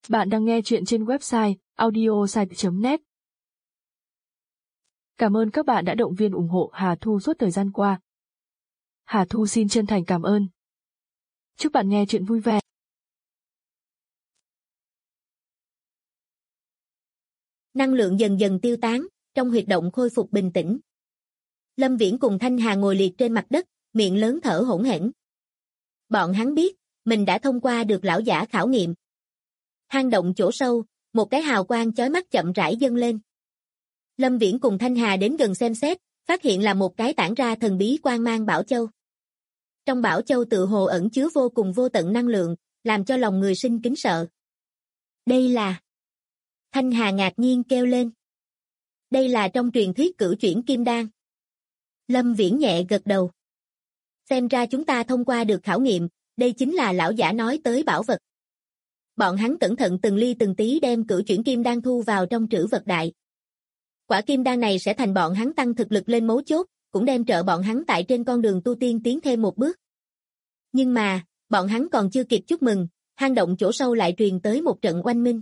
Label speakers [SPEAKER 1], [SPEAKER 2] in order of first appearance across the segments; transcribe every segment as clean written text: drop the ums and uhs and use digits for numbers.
[SPEAKER 1] Bạn đang nghe chuyện trên website audiosite.net. Cảm ơn các bạn đã động viên ủng hộ Hà Thu suốt thời gian qua. Hà Thu xin chân thành cảm ơn. Chúc bạn nghe chuyện vui vẻ.
[SPEAKER 2] Năng lượng dần dần tiêu tán, trong huyệt động khôi phục bình tĩnh. Lâm Viễn cùng Thanh Hà ngồi liệt trên mặt đất, miệng lớn thở hổn hển. Bọn hắn biết, mình đã thông qua được lão giả khảo nghiệm. Hang động chỗ sâu, một cái hào quang chói mắt chậm rãi dâng lên. Lâm Viễn cùng Thanh Hà đến gần xem xét, phát hiện là một cái tản ra thần bí quang mang bảo châu. Trong bảo châu tự hồ ẩn chứa vô cùng vô tận năng lượng, làm cho lòng người sinh kính sợ. Đây là... Thanh Hà ngạc nhiên kêu lên. Đây là trong truyền thuyết cửu chuyển kim đan. Lâm Viễn nhẹ gật đầu. Xem ra chúng ta thông qua được khảo nghiệm, đây chính là lão giả nói tới bảo vật. Bọn hắn cẩn thận từng ly từng tí đem cửu chuyển kim đan thu vào trong trữ vật đại. Quả kim đan này sẽ thành bọn hắn tăng thực lực lên mấu chốt, cũng đem trợ bọn hắn tại trên con đường tu tiên tiến thêm một bước. Nhưng mà, bọn hắn còn chưa kịp chúc mừng, hang động chỗ sâu lại truyền tới một trận oanh minh.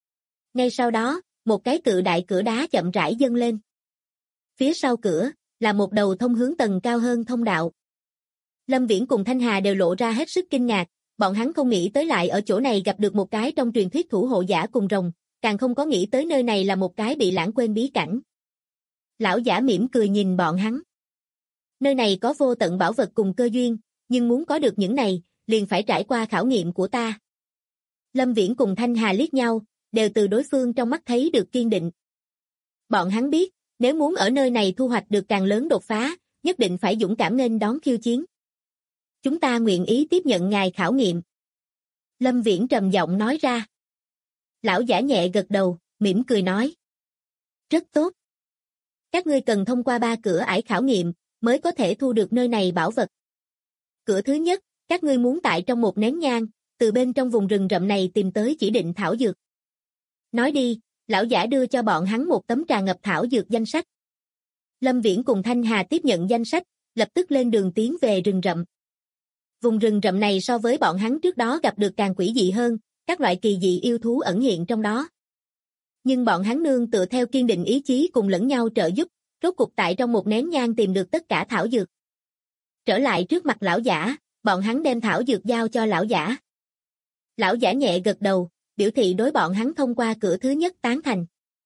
[SPEAKER 2] Ngay sau đó, một cái cự đại cửa đá chậm rãi dâng lên. Phía sau cửa, là một đầu thông hướng tầng cao hơn thông đạo. Lâm Viễn cùng Thanh Hà đều lộ ra hết sức kinh ngạc, bọn hắn không nghĩ tới lại ở chỗ này gặp được một cái trong truyền thuyết thủ hộ giả cùng rồng, càng không có nghĩ tới nơi này là một cái bị lãng quên bí cảnh. Lão giả mỉm cười nhìn bọn hắn. Nơi này có vô tận bảo vật cùng cơ duyên, nhưng muốn có được những này, liền phải trải qua khảo nghiệm của ta. Lâm Viễn cùng Thanh Hà liếc nhau, đều từ đối phương trong mắt thấy được kiên định. Bọn hắn biết, nếu muốn ở nơi này thu hoạch được càng lớn đột phá, nhất định phải dũng cảm nghênh đón khiêu chiến. Chúng ta nguyện ý tiếp nhận ngài khảo nghiệm. Lâm Viễn trầm giọng nói ra. Lão giả nhẹ gật đầu, mỉm cười nói. Rất tốt. Các ngươi cần thông qua 3 cửa ải khảo nghiệm, mới có thể thu được nơi này bảo vật. Cửa thứ nhất, các ngươi muốn tại trong một nén nhang, từ bên trong vùng rừng rậm này tìm tới chỉ định thảo dược. Nói đi, lão giả đưa cho bọn hắn một tấm tràn ngập thảo dược danh sách. Lâm Viễn cùng Thanh Hà tiếp nhận danh sách, lập tức lên đường tiến về rừng rậm. Vùng rừng rậm này so với bọn hắn trước đó gặp được càng quỷ dị hơn, các loại kỳ dị yêu thú ẩn hiện trong đó. Nhưng bọn hắn nương tựa theo kiên định ý chí cùng lẫn nhau trợ giúp, rốt cục tại trong một nén nhang tìm được tất cả thảo dược. Trở lại trước mặt lão giả, bọn hắn đem thảo dược giao cho lão giả. Lão giả nhẹ gật đầu, biểu thị đối bọn hắn thông qua cửa thứ nhất tán thành.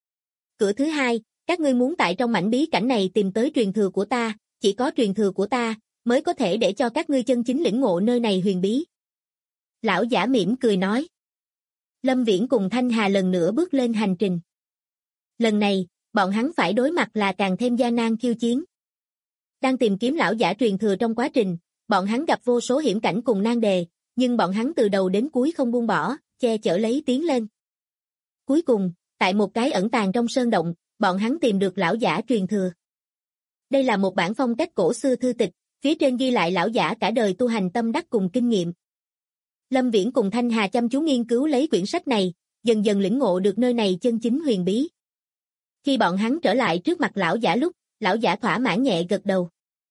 [SPEAKER 2] Cửa thứ hai, các ngươi muốn tại trong mảnh bí cảnh này tìm tới truyền thừa của ta, chỉ có truyền thừa của ta, mới có thể để cho các ngươi chân chính lĩnh ngộ nơi này huyền bí. Lão giả mỉm cười nói. Lâm Viễn cùng Thanh Hà lần nữa bước lên hành trình. Lần này, bọn hắn phải đối mặt là càng thêm gian nan khiêu chiến. Đang tìm kiếm lão giả truyền thừa trong quá trình, bọn hắn gặp vô số hiểm cảnh cùng nan đề, nhưng bọn hắn từ đầu đến cuối không buông bỏ, che chở lấy tiến lên. Cuối cùng, tại một cái ẩn tàng trong sơn động, bọn hắn tìm được lão giả truyền thừa. Đây là một bản phong cách cổ xưa thư tịch, phía trên ghi lại lão giả cả đời tu hành tâm đắc cùng kinh nghiệm. Lâm Viễn cùng Thanh Hà chăm chú nghiên cứu lấy quyển sách này, dần dần lĩnh ngộ được nơi này chân chính huyền bí. Khi bọn hắn trở lại trước mặt lão giả lúc, lão giả thỏa mãn nhẹ gật đầu.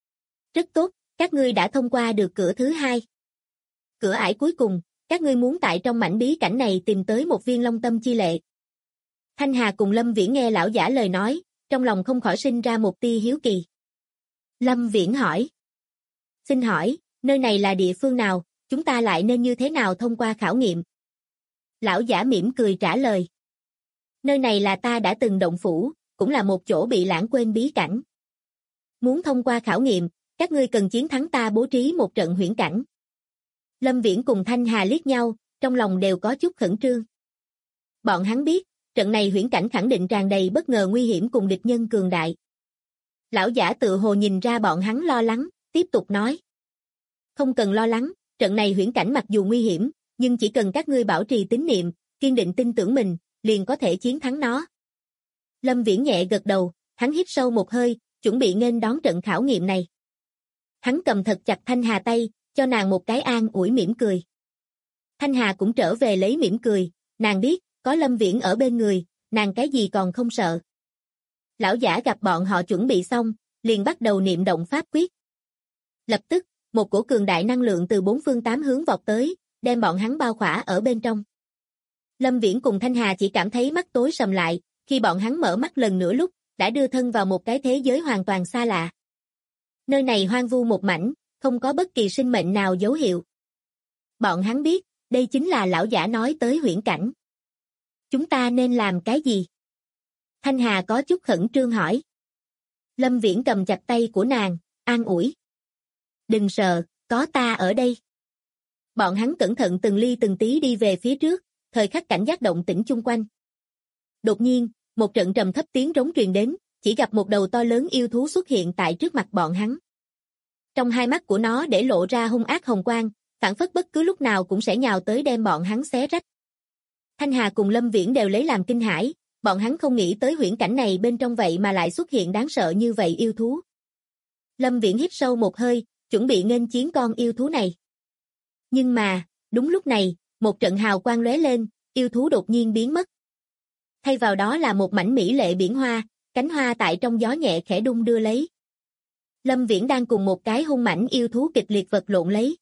[SPEAKER 2] Rất tốt, các ngươi đã thông qua được cửa thứ hai. Cửa ải cuối cùng, các ngươi muốn tại trong mảnh bí cảnh này tìm tới một viên long tâm chi lệ. Thanh Hà cùng Lâm Viễn nghe lão giả lời nói, trong lòng không khỏi sinh ra một tia hiếu kỳ. Lâm Viễn hỏi. Xin hỏi, nơi này là địa phương nào, chúng ta lại nên như thế nào thông qua khảo nghiệm? Lão giả mỉm cười trả lời. Nơi này là ta đã từng động phủ, cũng là một chỗ bị lãng quên bí cảnh. Muốn thông qua khảo nghiệm, các ngươi cần chiến thắng ta bố trí một trận huyễn cảnh. Lâm Viễn cùng Thanh Hà liếc nhau, trong lòng đều có chút khẩn trương. Bọn hắn biết, trận này huyễn cảnh khẳng định tràn đầy bất ngờ nguy hiểm cùng địch nhân cường đại. Lão giả tự hồ nhìn ra bọn hắn lo lắng, tiếp tục nói. Không cần lo lắng, trận này huyễn cảnh mặc dù nguy hiểm, nhưng chỉ cần các ngươi bảo trì tín niệm, kiên định tin tưởng mình, liền có thể chiến thắng nó. Lâm Viễn nhẹ gật đầu, hắn hít sâu một hơi, chuẩn bị nghênh đón trận khảo nghiệm này. Hắn cầm thật chặt Thanh Hà tay, cho nàng một cái an ủi mỉm cười. Thanh Hà cũng trở về lấy mỉm cười, nàng biết, có Lâm Viễn ở bên người, nàng cái gì còn không sợ. Lão giả gặp bọn họ chuẩn bị xong, liền bắt đầu niệm động pháp quyết. Lập tức, một cổ cường đại năng lượng từ 4 phương 8 hướng vọt tới, đem bọn hắn bao khỏa ở bên trong. Lâm Viễn cùng Thanh Hà chỉ cảm thấy mắt tối sầm lại, khi bọn hắn mở mắt lần nữa lúc, đã đưa thân vào một cái thế giới hoàn toàn xa lạ. Nơi này hoang vu một mảnh, không có bất kỳ sinh mệnh nào dấu hiệu. Bọn hắn biết, đây chính là lão giả nói tới huyễn cảnh. Chúng ta nên làm cái gì? Thanh Hà có chút khẩn trương hỏi. Lâm Viễn cầm chặt tay của nàng, an ủi. Đừng sợ, có ta ở đây. Bọn hắn cẩn thận từng ly từng tí đi về phía trước, thời khắc cảnh giác động tĩnh chung quanh. Đột nhiên, một trận trầm thấp tiếng rống truyền đến, chỉ gặp một đầu to lớn yêu thú xuất hiện tại trước mặt bọn hắn. Trong hai mắt của nó để lộ ra hung ác hồng quang, phảng phất bất cứ lúc nào cũng sẽ nhào tới đem bọn hắn xé rách. Thanh Hà cùng Lâm Viễn đều lấy làm kinh hãi, bọn hắn không nghĩ tới huyễn cảnh này bên trong vậy mà lại xuất hiện đáng sợ như vậy yêu thú. Lâm Viễn hít sâu một hơi, chuẩn bị nghênh chiến con yêu thú này. Nhưng mà, đúng lúc này, một trận hào quang lóe lên, yêu thú đột nhiên biến mất. Thay vào đó là một mảnh mỹ lệ biển hoa, cánh hoa tại trong gió nhẹ khẽ đung đưa lấy. Lâm Viễn đang cùng một cái hung mãnh yêu thú kịch liệt vật lộn lấy.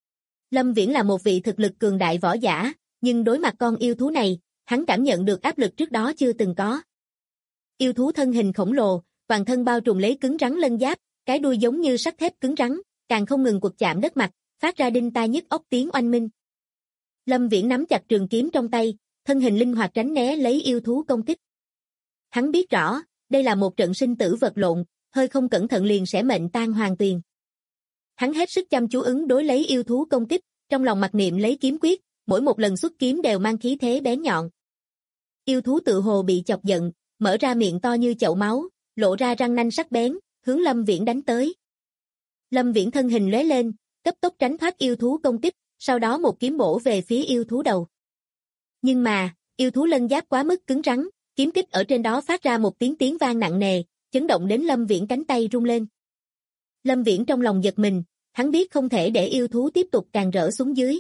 [SPEAKER 2] Lâm Viễn là một vị thực lực cường đại võ giả, nhưng đối mặt con yêu thú này, hắn cảm nhận được áp lực trước đó chưa từng có. Yêu thú thân hình khổng lồ, toàn thân bao trùm lấy cứng rắn lân giáp, cái đuôi giống như sắt thép cứng rắn, càng không ngừng quật chạm đất mặt, phát ra đinh tai nhức óc tiếng oanh minh. Lâm Viễn nắm chặt trường kiếm trong tay, thân hình linh hoạt tránh né lấy yêu thú công kích. Hắn biết rõ, đây là một trận sinh tử vật lộn, hơi không cẩn thận liền sẽ mệnh tang hoàng tuyền. Hắn hết sức chăm chú ứng đối lấy yêu thú công kích, trong lòng mặc niệm lấy kiếm quyết, mỗi một lần xuất kiếm đều mang khí thế bén nhọn. Yêu thú tự hồ bị chọc giận, mở ra miệng to như chậu máu, lộ ra răng nanh sắc bén, hướng Lâm Viễn đánh tới. Lâm Viễn thân hình lóe lên, cấp tốc tránh thoát yêu thú công kích, sau đó một kiếm bổ về phía yêu thú đầu. Nhưng mà, yêu thú lân giáp quá mức cứng rắn, kiếm kích ở trên đó phát ra một tiếng vang nặng nề, chấn động đến Lâm Viễn cánh tay rung lên. Lâm Viễn trong lòng giật mình, hắn biết không thể để yêu thú tiếp tục càn rỡ xuống dưới.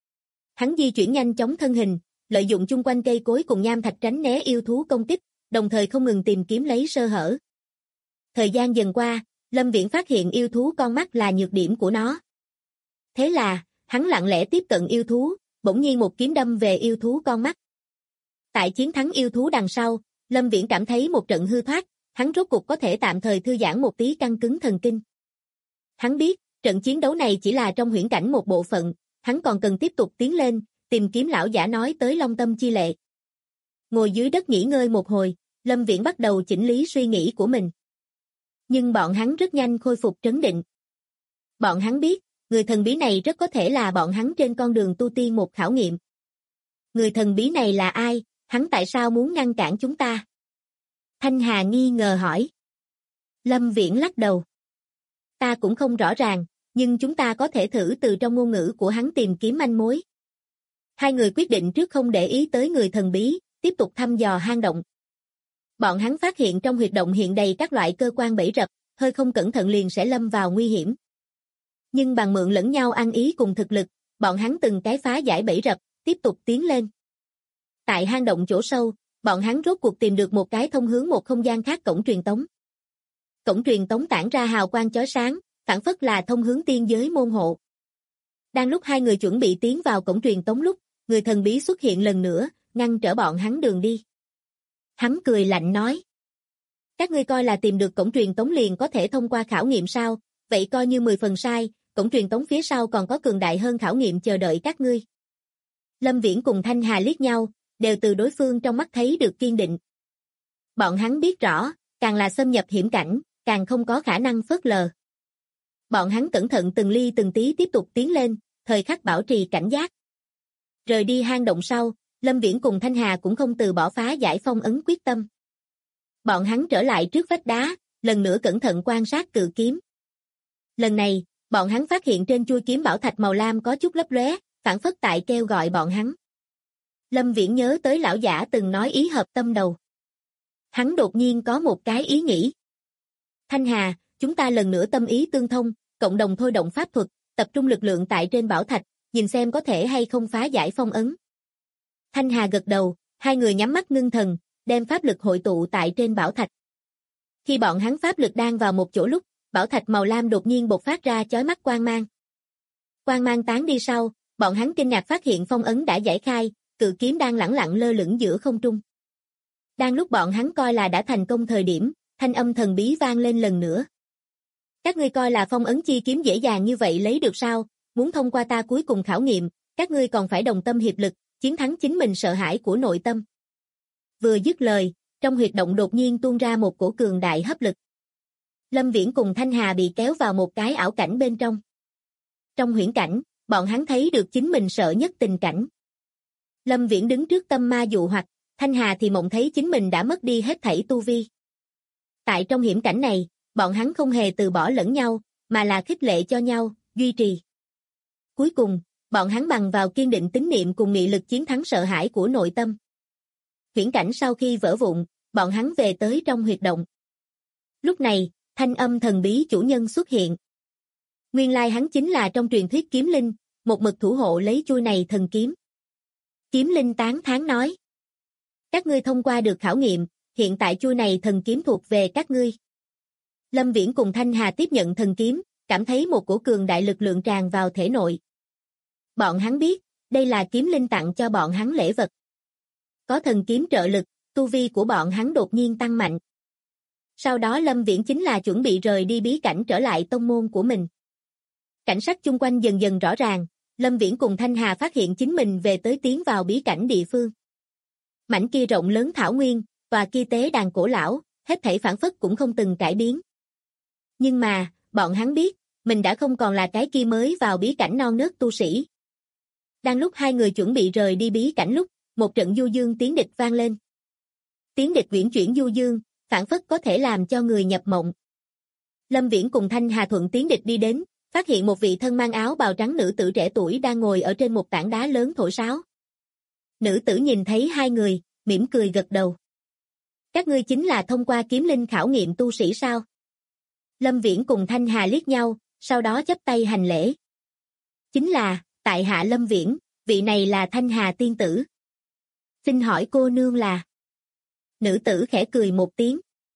[SPEAKER 2] Hắn di chuyển nhanh chóng thân hình, lợi dụng chung quanh cây cối cùng nham thạch tránh né yêu thú công kích, đồng thời không ngừng tìm kiếm lấy sơ hở. Thời gian dần qua, Lâm Viễn phát hiện yêu thú con mắt là nhược điểm của nó. Thế là, hắn lặng lẽ tiếp cận yêu thú, bỗng nhiên một kiếm đâm về yêu thú con mắt. Tại chiến thắng yêu thú đằng sau, Lâm Viễn cảm thấy một trận hư thoát, hắn rốt cục có thể tạm thời thư giãn một tí căng cứng thần kinh. Hắn biết, trận chiến đấu này chỉ là trong huyễn cảnh một bộ phận, hắn còn cần tiếp tục tiến lên, tìm kiếm lão giả nói tới Long Tâm Chi Lệ. Ngồi dưới đất nghỉ ngơi một hồi, Lâm Viễn bắt đầu chỉnh lý suy nghĩ của mình. Nhưng bọn hắn rất nhanh khôi phục trấn định. Bọn hắn biết, người thần bí này rất có thể là bọn hắn trên con đường tu tiên một khảo nghiệm. Người thần bí này là ai, hắn tại sao muốn ngăn cản chúng ta? Thanh Hà nghi ngờ hỏi. Lâm Viễn lắc đầu. Ta cũng không rõ ràng, nhưng chúng ta có thể thử từ trong ngôn ngữ của hắn tìm kiếm manh mối. Hai người quyết định trước không để ý tới người thần bí, tiếp tục thăm dò hang động. Bọn hắn phát hiện trong huyệt động hiện đầy các loại cơ quan bẫy rập, hơi không cẩn thận liền sẽ lâm vào nguy hiểm. Nhưng bằng mượn lẫn nhau ăn ý cùng thực lực, bọn hắn từng cái phá giải bẫy rập, tiếp tục tiến lên. Tại hang động chỗ sâu, bọn hắn rốt cuộc tìm được một cái thông hướng một không gian khác cổng truyền tống. Cổng truyền tống tản ra hào quang chói sáng, phảng phất là thông hướng tiên giới môn hộ. Đang lúc hai người chuẩn bị tiến vào cổng truyền tống lúc, người thần bí xuất hiện lần nữa, ngăn trở bọn hắn đường đi. Hắn cười lạnh nói. Các ngươi coi là tìm được cổng truyền tống liền có thể thông qua khảo nghiệm sao, vậy coi như 10 phần sai, cổng truyền tống phía sau còn có cường đại hơn khảo nghiệm chờ đợi các ngươi. Lâm Viễn cùng Thanh Hà liếc nhau, đều từ đối phương trong mắt thấy được kiên định. Bọn hắn biết rõ, càng là xâm nhập hiểm cảnh, càng không có khả năng phớt lờ. Bọn hắn cẩn thận từng ly từng tí tiếp tục tiến lên, thời khắc bảo trì cảnh giác. Rời đi hang động sau, Lâm Viễn cùng Thanh Hà cũng không từ bỏ phá giải phong ấn quyết tâm. Bọn hắn trở lại trước vách đá, lần nữa cẩn thận quan sát cự kiếm. Lần này, bọn hắn phát hiện trên chuôi kiếm bảo thạch màu lam có chút lấp lóe, phảng phất tại kêu gọi bọn hắn. Lâm Viễn nhớ tới lão giả từng nói ý hợp tâm đầu. Hắn đột nhiên có một cái ý nghĩ. Thanh Hà, chúng ta lần nữa tâm ý tương thông, cộng đồng thôi động pháp thuật, tập trung lực lượng tại trên bảo thạch, nhìn xem có thể hay không phá giải phong ấn. Thanh Hà gật đầu, hai người nhắm mắt ngưng thần, đem pháp lực hội tụ tại trên bảo thạch. Khi bọn hắn pháp lực đang vào một chỗ lúc, bảo thạch màu lam đột nhiên bộc phát ra chói mắt quang mang. Quang mang tán đi sau, bọn hắn kinh ngạc phát hiện phong ấn đã giải khai, cự kiếm đang lẳng lặng lơ lửng giữa không trung. Đang lúc bọn hắn coi là đã thành công thời điểm, thanh âm thần bí vang lên lần nữa. Các ngươi coi là phong ấn chi kiếm dễ dàng như vậy lấy được sao, muốn thông qua ta cuối cùng khảo nghiệm, các ngươi còn phải đồng tâm hiệp lực, chiến thắng chính mình sợ hãi của nội tâm. Vừa dứt lời, trong huyệt động đột nhiên tuôn ra một cổ cường đại hấp lực. Lâm Viễn cùng Thanh Hà bị kéo vào một cái ảo cảnh bên trong. Trong huyễn cảnh, bọn hắn thấy được chính mình sợ nhất tình cảnh. Lâm Viễn đứng trước tâm ma dụ hoặc, Thanh Hà thì mộng thấy chính mình đã mất đi hết thảy tu vi. Tại trong hiểm cảnh này, bọn hắn không hề từ bỏ lẫn nhau, mà là khích lệ cho nhau, duy trì. Cuối cùng, bọn hắn bằng vào kiên định tín niệm cùng nghị lực chiến thắng sợ hãi của nội tâm. Huyễn cảnh sau khi vỡ vụn, bọn hắn về tới trong huyệt động. Lúc này, thanh âm thần bí chủ nhân xuất hiện. Nguyên lai hắn chính là trong truyền thuyết kiếm linh, một mực thủ hộ lấy chuôi này thần kiếm. Kiếm linh tán thán nói. Các ngươi thông qua được khảo nghiệm, hiện tại chuôi này thần kiếm thuộc về các ngươi. Lâm Viễn cùng Thanh Hà tiếp nhận thần kiếm, cảm thấy một cổ cường đại lực lượng tràn vào thể nội. Bọn hắn biết, đây là kiếm linh tặng cho bọn hắn lễ vật. Có thần kiếm trợ lực, tu vi của bọn hắn đột nhiên tăng mạnh. Sau đó Lâm Viễn chính là chuẩn bị rời đi bí cảnh trở lại tông môn của mình. Cảnh sắc chung quanh dần dần rõ ràng, Lâm Viễn cùng Thanh Hà phát hiện chính mình về tới tiến vào bí cảnh địa phương. Mảnh kia rộng lớn thảo nguyên, và kia tế đàn cổ lão, hết thảy phản phất cũng không từng cải biến. Nhưng mà, bọn hắn biết, mình đã không còn là cái kia mới vào bí cảnh non nớt tu sĩ. Đang lúc hai người chuẩn bị rời đi bí cảnh lúc, một trận du dương tiếng địch vang lên. Tiếng địch uyển chuyển du dương, phản phất có thể làm cho người nhập mộng. Lâm Viễn cùng Thanh Hà thuận tiếng địch đi đến, phát hiện một vị thân mang áo bào trắng nữ tử trẻ tuổi đang ngồi ở trên một tảng đá lớn thổi sáo. Nữ tử nhìn thấy hai người, mỉm cười gật đầu. Các ngươi chính là thông qua kiếm linh khảo nghiệm tu sĩ sao? Lâm Viễn cùng Thanh Hà liếc nhau, sau đó chắp tay hành lễ. Chính là, tại hạ Lâm Viễn, vị này là Thanh Hà tiên tử. Xin hỏi cô nương là? Nữ tử khẽ cười một tiếng.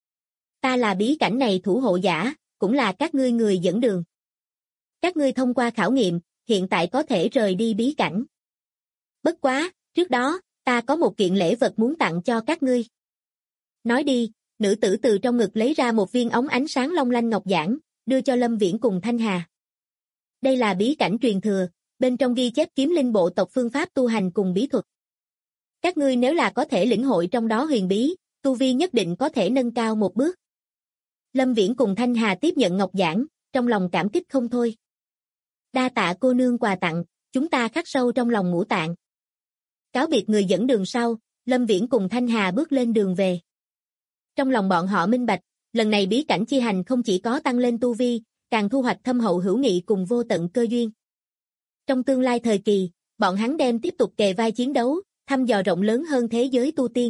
[SPEAKER 2] Ta là bí cảnh này thủ hộ giả, cũng là các ngươi người dẫn đường. Các ngươi thông qua khảo nghiệm, hiện tại có thể rời đi bí cảnh. Bất quá, trước đó, ta có một kiện lễ vật muốn tặng cho các ngươi. Nói đi, nữ tử từ trong ngực lấy ra một viên ống ánh sáng long lanh ngọc giản, đưa cho Lâm Viễn cùng Thanh Hà. Đây là bí cảnh truyền thừa, bên trong ghi chép kiếm linh bộ tộc phương pháp tu hành cùng bí thuật. Các ngươi nếu là có thể lĩnh hội trong đó huyền bí, tu vi nhất định có thể nâng cao một bước. Lâm Viễn cùng Thanh Hà tiếp nhận ngọc giản, trong lòng cảm kích không thôi. Đa tạ cô nương quà tặng, chúng ta khắc sâu trong lòng ngũ tạng. Cáo biệt người dẫn đường sau, Lâm Viễn cùng Thanh Hà bước lên đường về. Trong lòng bọn họ minh bạch, lần này bí cảnh chi hành không chỉ có tăng lên tu vi, càng thu hoạch thâm hậu hữu nghị cùng vô tận cơ duyên. Trong tương lai thời kỳ, bọn hắn đem tiếp tục kề vai chiến đấu, thăm dò rộng lớn hơn thế giới tu tiên.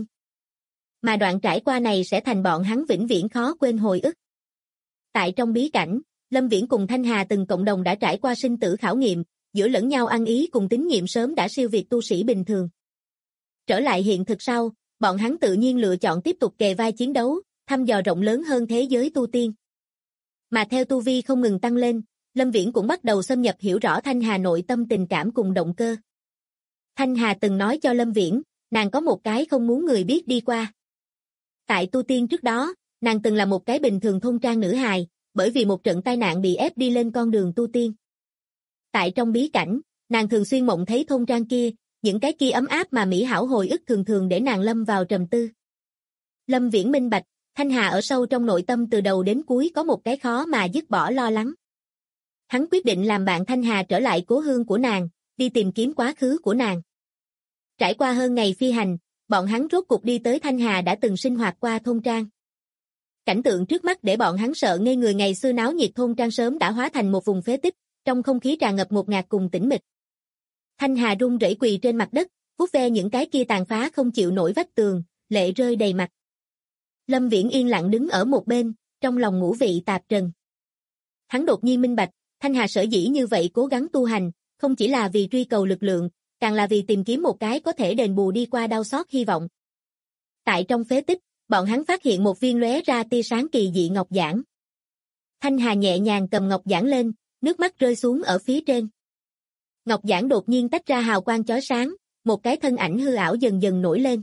[SPEAKER 2] Mà đoạn trải qua này sẽ thành bọn hắn vĩnh viễn khó quên hồi ức. Tại trong bí cảnh, Lâm Viễn cùng Thanh Hà từng cộng đồng đã trải qua sinh tử khảo nghiệm, giữa lẫn nhau ăn ý cùng tín nhiệm sớm đã siêu việt tu sĩ bình thường. Trở lại hiện thực sau, bọn hắn tự nhiên lựa chọn tiếp tục kề vai chiến đấu, thăm dò rộng lớn hơn thế giới tu tiên. Mà theo tu vi không ngừng tăng lên, Lâm Viễn cũng bắt đầu xâm nhập hiểu rõ Thanh Hà nội tâm tình cảm cùng động cơ. Thanh Hà từng nói cho Lâm Viễn, nàng có một cái không muốn người biết đi qua. Tại tu tiên trước đó, nàng từng là một cái bình thường thôn trang nữ hài, bởi vì một trận tai nạn bị ép đi lên con đường tu tiên. Tại trong bí cảnh, nàng thường xuyên mộng thấy thôn trang kia, những cái kia ấm áp mà mỹ hảo hồi ức thường thường để nàng lâm vào trầm tư. Lâm Viễn minh bạch, Thanh Hà ở sâu trong nội tâm từ đầu đến cuối có một cái khó mà dứt bỏ lo lắng. Hắn quyết định làm bạn Thanh Hà trở lại cố hương của nàng, đi tìm kiếm quá khứ của nàng. Trải qua hơn ngày phi hành, bọn hắn rốt cục đi tới Thanh Hà đã từng sinh hoạt qua thôn trang. Cảnh tượng trước mắt để bọn hắn sợ ngây người, ngày xưa náo nhiệt thôn trang sớm đã hóa thành một vùng phế tích, trong không khí tràn ngập ngột ngạt cùng tĩnh mịch. Thanh Hà run rẩy quỳ trên mặt đất, vuốt ve những cái kia tàn phá không chịu nổi vách tường, lệ rơi đầy mặt. Lâm Viễn yên lặng đứng ở một bên, trong lòng ngũ vị tạp trần. Hắn đột nhiên minh bạch, Thanh Hà sở dĩ như vậy cố gắng tu hành, không chỉ là vì truy cầu lực lượng, càng là vì tìm kiếm một cái có thể đền bù đi qua đau xót hy vọng. Tại trong phế tích, bọn hắn phát hiện một viên lóe ra tia sáng kỳ dị ngọc giản. Thanh Hà nhẹ nhàng cầm ngọc giản lên, nước mắt rơi xuống ở phía trên. Ngọc giản đột nhiên tách ra hào quang chói sáng, một cái thân ảnh hư ảo dần dần nổi lên.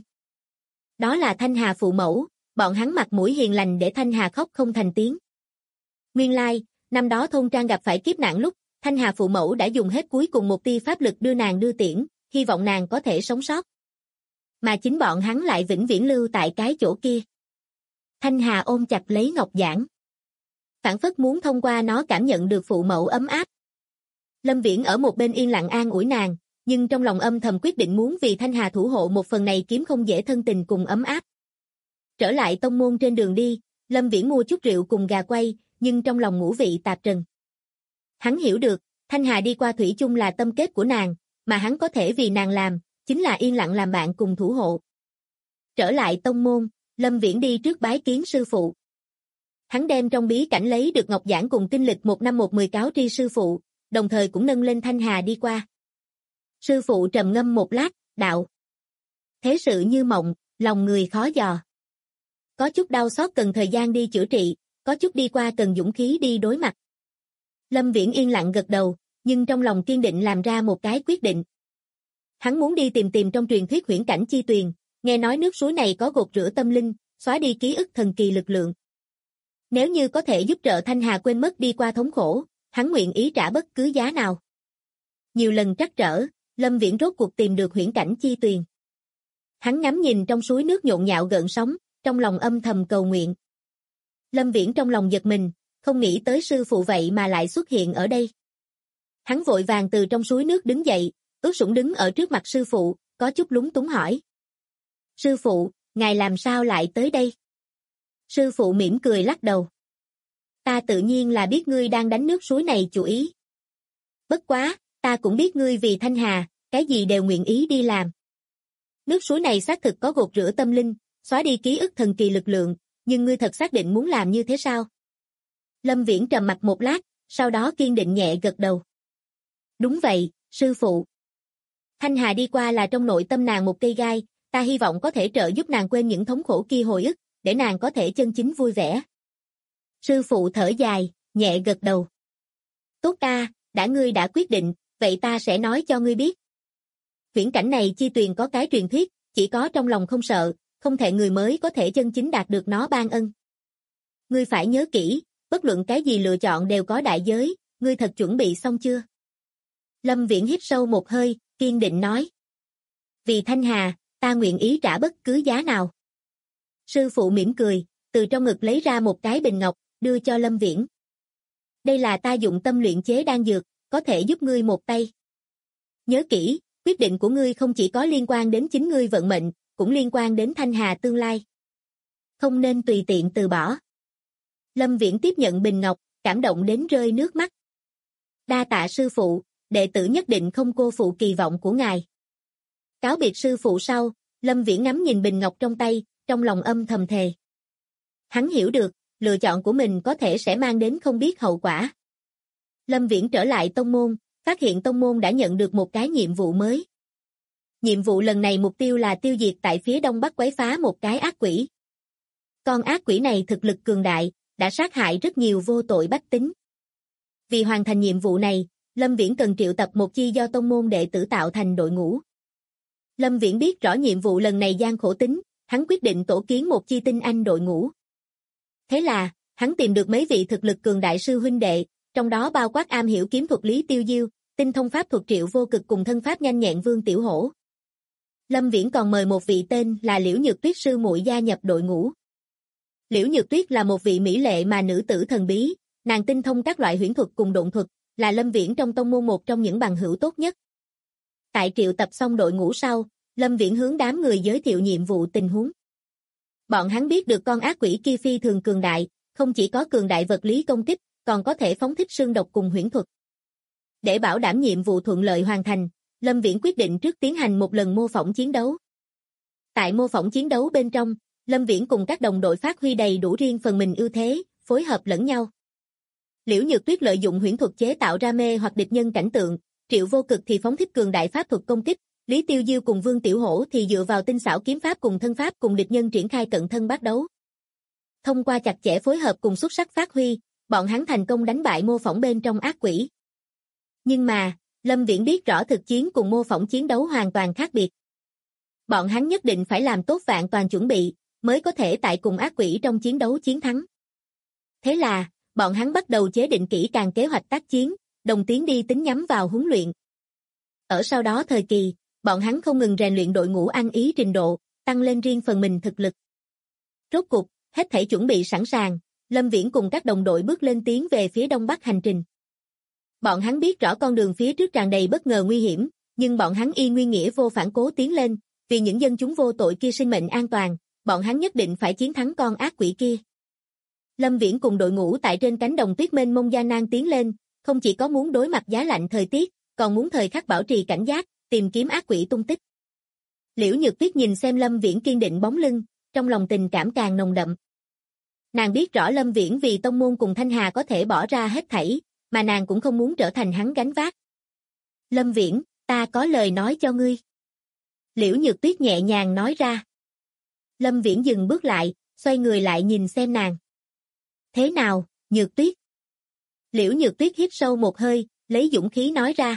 [SPEAKER 2] Đó là Thanh Hà phụ mẫu, bọn hắn mặt mũi hiền lành để Thanh Hà khóc không thành tiếng. Nguyên lai, năm đó thôn trang gặp phải kiếp nạn lúc, Thanh Hà phụ mẫu đã dùng hết cuối cùng một tia pháp lực đưa nàng đưa tiễn, hy vọng nàng có thể sống sót. Mà chính bọn hắn lại vĩnh viễn lưu tại cái chỗ kia. Thanh Hà ôm chặt lấy ngọc giản. Phảng phất muốn thông qua nó cảm nhận được phụ mẫu ấm áp. Lâm Viễn ở một bên yên lặng an ủi nàng, nhưng trong lòng âm thầm quyết định muốn vì Thanh Hà thủ hộ một phần này kiếm không dễ thân tình cùng ấm áp. Trở lại tông môn trên đường đi, Lâm Viễn mua chút rượu cùng gà quay, nhưng trong lòng ngũ vị tạp trần. Hắn hiểu được, Thanh Hà đi qua thủy chung là tâm kết của nàng, mà hắn có thể vì nàng làm, chính là yên lặng làm bạn cùng thủ hộ. Trở lại tông môn, Lâm Viễn đi trước bái kiến sư phụ. Hắn đem trong bí cảnh lấy được ngọc giản cùng kinh lịch 1 năm 1 10 cáo tri sư phụ, đồng thời cũng nâng lên Thanh Hà đi qua. Sư phụ trầm ngâm một lát, đạo: thế sự như mộng, lòng người khó dò. Có chút đau xót cần thời gian đi chữa trị, có chút đi qua cần dũng khí đi đối mặt. Lâm Viễn yên lặng gật đầu, nhưng trong lòng kiên định làm ra một cái quyết định. Hắn muốn đi tìm trong truyền thuyết huyễn cảnh chi tuyền, nghe nói nước suối này có gột rửa tâm linh, xóa đi ký ức thần kỳ lực lượng. Nếu như có thể giúp trợ Thanh Hà quên mất đi qua thống khổ, hắn nguyện ý trả bất cứ giá nào. Nhiều lần trắc trở, Lâm Viễn rốt cuộc tìm được huyễn cảnh chi tuyền. Hắn ngắm nhìn trong suối nước nhộn nhạo gợn sóng, trong lòng âm thầm cầu nguyện. Lâm Viễn trong lòng giật mình, không nghĩ tới sư phụ vậy mà lại xuất hiện ở đây. Hắn vội vàng từ trong suối nước đứng dậy, ướt sũng đứng ở trước mặt sư phụ, có chút lúng túng hỏi: sư phụ, ngài làm sao lại tới đây? Sư phụ mỉm cười lắc đầu: ta tự nhiên là biết ngươi đang đánh nước suối này chủ ý. Bất quá, ta cũng biết ngươi vì Thanh Hà, cái gì đều nguyện ý đi làm. Nước suối này xác thực có gột rửa tâm linh, xóa đi ký ức thần kỳ lực lượng, nhưng ngươi thật xác định muốn làm như thế sao? Lâm Viễn trầm mặt một lát, sau đó kiên định nhẹ gật đầu. Đúng vậy, sư phụ. Thanh Hà đi qua là trong nội tâm nàng một cây gai, ta hy vọng có thể trợ giúp nàng quên những thống khổ kia hồi ức, để nàng có thể chân chính vui vẻ. Sư phụ thở dài, nhẹ gật đầu. Tốt ta, đã ngươi đã quyết định, vậy ta sẽ nói cho ngươi biết. Viễn cảnh này chi tuyền có cái truyền thuyết, chỉ có trong lòng không sợ, không thể người mới có thể chân chính đạt được nó ban ân. Ngươi phải nhớ kỹ, bất luận cái gì lựa chọn đều có đại giới, ngươi thật chuẩn bị xong chưa? Lâm Viễn hít sâu một hơi, kiên định nói. Vì Thanh Hà, ta nguyện ý trả bất cứ giá nào. Sư phụ mỉm cười, từ trong ngực lấy ra một cái bình ngọc, đưa cho Lâm Viễn. Đây là ta dụng tâm luyện chế đan dược, có thể giúp ngươi một tay. Nhớ kỹ, quyết định của ngươi không chỉ có liên quan đến chính ngươi vận mệnh, cũng liên quan đến Thanh Hà tương lai. Không nên tùy tiện từ bỏ. Lâm Viễn tiếp nhận bình ngọc, cảm động đến rơi nước mắt. Đa tạ sư phụ, đệ tử nhất định không cô phụ kỳ vọng của ngài. Cáo biệt sư phụ sau, Lâm Viễn ngắm nhìn bình ngọc trong tay, trong lòng âm thầm thề. Hắn hiểu được, lựa chọn của mình có thể sẽ mang đến không biết hậu quả. Lâm Viễn trở lại tông môn, phát hiện tông môn đã nhận được một cái nhiệm vụ mới. Nhiệm vụ lần này mục tiêu là tiêu diệt tại phía đông bắc quấy phá một cái ác quỷ. Con ác quỷ này thực lực cường đại, đã sát hại rất nhiều vô tội bách tính. Vì hoàn thành nhiệm vụ này, Lâm Viễn cần triệu tập một chi do tông môn đệ tử tạo thành đội ngũ. Lâm Viễn biết rõ nhiệm vụ lần này gian khổ tính, hắn quyết định tổ kiến một chi tinh anh đội ngũ. Thế là, hắn tìm được mấy vị thực lực cường đại sư huynh đệ, trong đó bao quát am hiểu kiếm thuật Lý Tiêu Diêu, tinh thông pháp thuật Triệu Vô Cực cùng thân pháp nhanh nhẹn Vương Tiểu Hổ. Lâm Viễn còn mời một vị tên là Liễu Nhược Tuyết sư muội gia nhập đội ngũ. Liễu Nhược Tuyết là một vị mỹ lệ mà nữ tử thần bí, nàng tinh thông các loại huyễn thuật cùng độn thuật, là Lâm Viễn trong tông môn một trong những bằng hữu tốt nhất. Tại triệu tập xong đội ngũ sau, Lâm Viễn hướng đám người giới thiệu nhiệm vụ tình huống. Bọn hắn biết được con ác quỷ kia phi thường cường đại, không chỉ có cường đại vật lý công kích, còn có thể phóng thích xương độc cùng huyễn thuật. Để bảo đảm nhiệm vụ thuận lợi hoàn thành, Lâm Viễn quyết định trước tiến hành một lần mô phỏng chiến đấu. Tại mô phỏng chiến đấu bên trong, Lâm Viễn cùng các đồng đội phát huy đầy đủ riêng phần mình ưu thế, phối hợp lẫn nhau. Liễu Nhược Tuyết lợi dụng huyễn thuật chế tạo ra mê hoặc địch nhân cảnh tượng, Triệu Vô Cực thì phóng thích cường đại pháp thuật công kích, Lý Tiêu Diêu cùng Vương Tiểu Hổ thì dựa vào tinh xảo kiếm pháp cùng thân pháp cùng địch nhân triển khai cận thân bắt đấu. Thông qua chặt chẽ phối hợp cùng xuất sắc phát huy, bọn hắn thành công đánh bại mô phỏng bên trong ác quỷ. Nhưng mà, Lâm Viễn biết rõ thực chiến cùng mô phỏng chiến đấu hoàn toàn khác biệt. Bọn hắn nhất định phải làm tốt vạn toàn chuẩn bị, mới có thể tại cùng ác quỷ trong chiến đấu chiến thắng. Thế là, bọn hắn bắt đầu chế định kỹ càng kế hoạch tác chiến, đồng tiến đi tính nhắm vào huấn luyện. Ở sau đó thời kỳ, bọn hắn không ngừng rèn luyện đội ngũ ăn ý trình độ, tăng lên riêng phần mình thực lực. Rốt cục, hết thảy chuẩn bị sẵn sàng, Lâm Viễn cùng các đồng đội bước lên tiến về phía đông bắc hành trình. Bọn hắn biết rõ con đường phía trước tràn đầy bất ngờ nguy hiểm, nhưng bọn hắn y nguyên nghĩa vô phản cố tiến lên, vì những dân chúng vô tội kia sinh mệnh an toàn, bọn hắn nhất định phải chiến thắng con ác quỷ kia. Lâm Viễn cùng đội ngũ tại trên cánh đồng tuyết mênh mông gian nan tiến lên, không chỉ có muốn đối mặt giá lạnh thời tiết, còn muốn thời khắc bảo trì cảnh giác, tìm kiếm ác quỷ tung tích. Liễu Nhược Tuyết nhìn xem Lâm Viễn kiên định bóng lưng, trong lòng tình cảm càng nồng đậm. Nàng biết rõ Lâm Viễn vì tông môn cùng Thanh Hà có thể bỏ ra hết thảy, mà nàng cũng không muốn trở thành hắn gánh vác. Lâm Viễn, ta có lời nói cho ngươi. Liễu Nhược Tuyết nhẹ nhàng nói ra. Lâm Viễn dừng bước lại, xoay người lại nhìn xem nàng. Thế nào, Nhược Tuyết? Liễu Nhược Tuyết hít sâu một hơi, lấy dũng khí nói ra.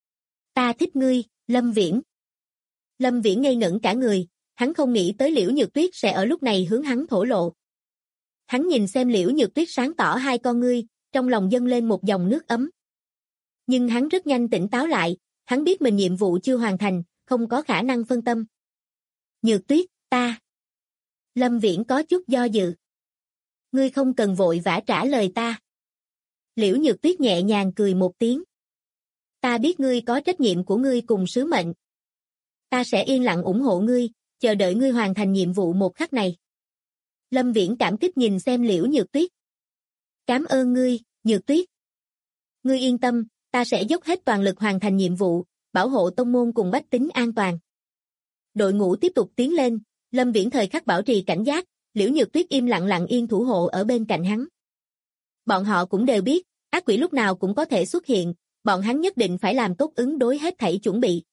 [SPEAKER 2] Ta thích ngươi, Lâm Viễn. Lâm Viễn ngây ngẩn cả người, hắn không nghĩ tới Liễu Nhược Tuyết sẽ ở lúc này hướng hắn thổ lộ. Hắn nhìn xem Liễu Nhược Tuyết sáng tỏ hai con ngươi, trong lòng dâng lên một dòng nước ấm. Nhưng hắn rất nhanh tỉnh táo lại, hắn biết mình nhiệm vụ chưa hoàn thành, không có khả năng phân tâm. Nhược Tuyết, ta. Lâm Viễn có chút do dự. Ngươi không cần vội vã trả lời ta. Liễu Nhược Tuyết nhẹ nhàng cười một tiếng. Ta biết ngươi có trách nhiệm của ngươi cùng sứ mệnh. Ta sẽ yên lặng ủng hộ ngươi, chờ đợi ngươi hoàn thành nhiệm vụ một khắc này. Lâm Viễn cảm kích nhìn xem Liễu Nhược Tuyết. Cảm ơn ngươi, Nhược Tuyết. Ngươi yên tâm, ta sẽ dốc hết toàn lực hoàn thành nhiệm vụ, bảo hộ tông môn cùng bách tính an toàn. Đội ngũ tiếp tục tiến lên, Lâm Viễn thời khắc bảo trì cảnh giác, Liễu Nhược Tuyết im lặng lặng yên thủ hộ ở bên cạnh hắn. Bọn họ cũng đều biết, ác quỷ lúc nào cũng có thể xuất hiện, bọn hắn nhất định phải làm tốt ứng đối hết thảy chuẩn bị.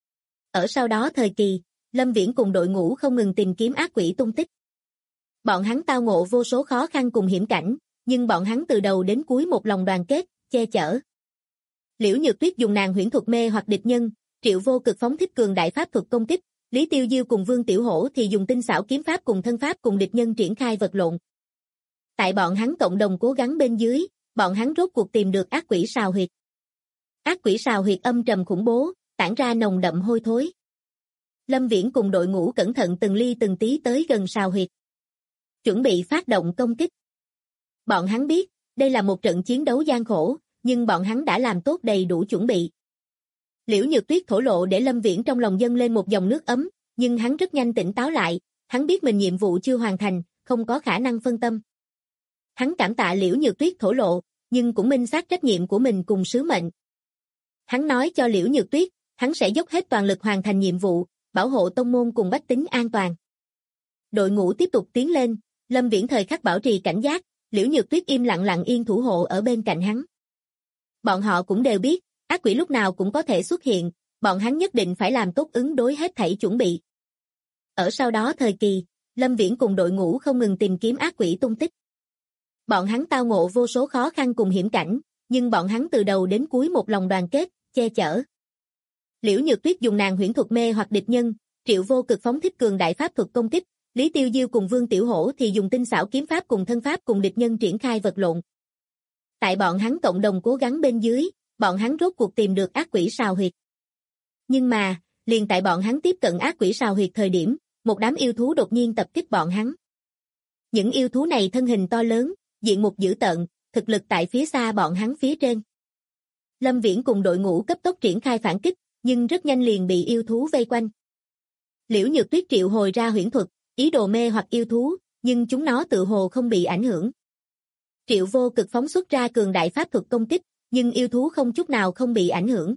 [SPEAKER 2] Ở sau đó thời kỳ, Lâm Viễn cùng đội ngũ không ngừng tìm kiếm ác quỷ tung tích. Bọn hắn tao ngộ vô số khó khăn cùng hiểm cảnh, nhưng bọn hắn từ đầu đến cuối một lòng đoàn kết, che chở. Liễu Nhược Tuyết dùng nàng huyễn thuật mê hoặc địch nhân, Triệu Vô Cực phóng thích cường đại pháp thuật công kích, Lý Tiêu Diêu cùng Vương Tiểu Hổ thì dùng tinh xảo kiếm pháp cùng thân pháp cùng địch nhân triển khai vật lộn. Tại bọn hắn cộng đồng cố gắng bên dưới, bọn hắn rốt cuộc tìm được ác quỷ sào huyệt. Ác quỷ sào huyệt âm trầm khủng bố, tản ra nồng đậm hôi thối. Lâm Viễn cùng đội ngũ cẩn thận từng ly từng tí tới gần sào huyệt. Chuẩn bị phát động công kích. Bọn hắn biết, đây là một trận chiến đấu gian khổ, nhưng bọn hắn đã làm tốt đầy đủ chuẩn bị. Liễu Nhược Tuyết thổ lộ để Lâm Viễn trong lòng dâng lên một dòng nước ấm, nhưng hắn rất nhanh tỉnh táo lại, hắn biết mình nhiệm vụ chưa hoàn thành, không có khả năng phân tâm. Hắn cảm tạ Liễu Nhược Tuyết thổ lộ, nhưng cũng minh xác trách nhiệm của mình cùng sứ mệnh. Hắn nói cho Liễu Nhược Tuyết, hắn sẽ dốc hết toàn lực hoàn thành nhiệm vụ, bảo hộ tông môn cùng bách tính an toàn. Đội ngũ tiếp tục tiến lên, Lâm Viễn thời khắc bảo trì cảnh giác, Liễu Nhược Tuyết im lặng lặng yên thủ hộ ở bên cạnh hắn. Bọn họ cũng đều biết, ác quỷ lúc nào cũng có thể xuất hiện, bọn hắn nhất định phải làm tốt ứng đối hết thảy chuẩn bị. Ở sau đó thời kỳ, Lâm Viễn cùng đội ngũ không ngừng tìm kiếm ác quỷ tung tích. Bọn hắn tao ngộ vô số khó khăn cùng hiểm cảnh, nhưng bọn hắn từ đầu đến cuối một lòng đoàn kết, che chở. Liễu Nhược Tuyết dùng nàng huyễn thuật mê hoặc địch nhân, Triệu Vô Cực phóng thích cường đại pháp thuật công kích, Lý Tiêu Diêu cùng Vương Tiểu Hổ thì dùng tinh xảo kiếm pháp cùng thân pháp cùng địch nhân triển khai vật lộn. Tại bọn hắn cộng đồng cố gắng bên dưới, bọn hắn rốt cuộc tìm được ác quỷ sào huyệt. Nhưng mà, liền tại bọn hắn tiếp cận ác quỷ sào huyệt thời điểm, một đám yêu thú đột nhiên tập kích bọn hắn. Những yêu thú này thân hình to lớn, diện mục dữ tợn, thực lực tại phía xa bọn hắn phía trên. Lâm Viễn cùng đội ngũ cấp tốc triển khai phản kích, nhưng rất nhanh liền bị yêu thú vây quanh. Liễu Nhược Tuyết triệu hồi ra huyễn thuật, ý đồ mê hoặc yêu thú, nhưng chúng nó tự hồ không bị ảnh hưởng. Triệu Vô Cực phóng xuất ra cường đại pháp thuật công kích, nhưng yêu thú không chút nào không bị ảnh hưởng.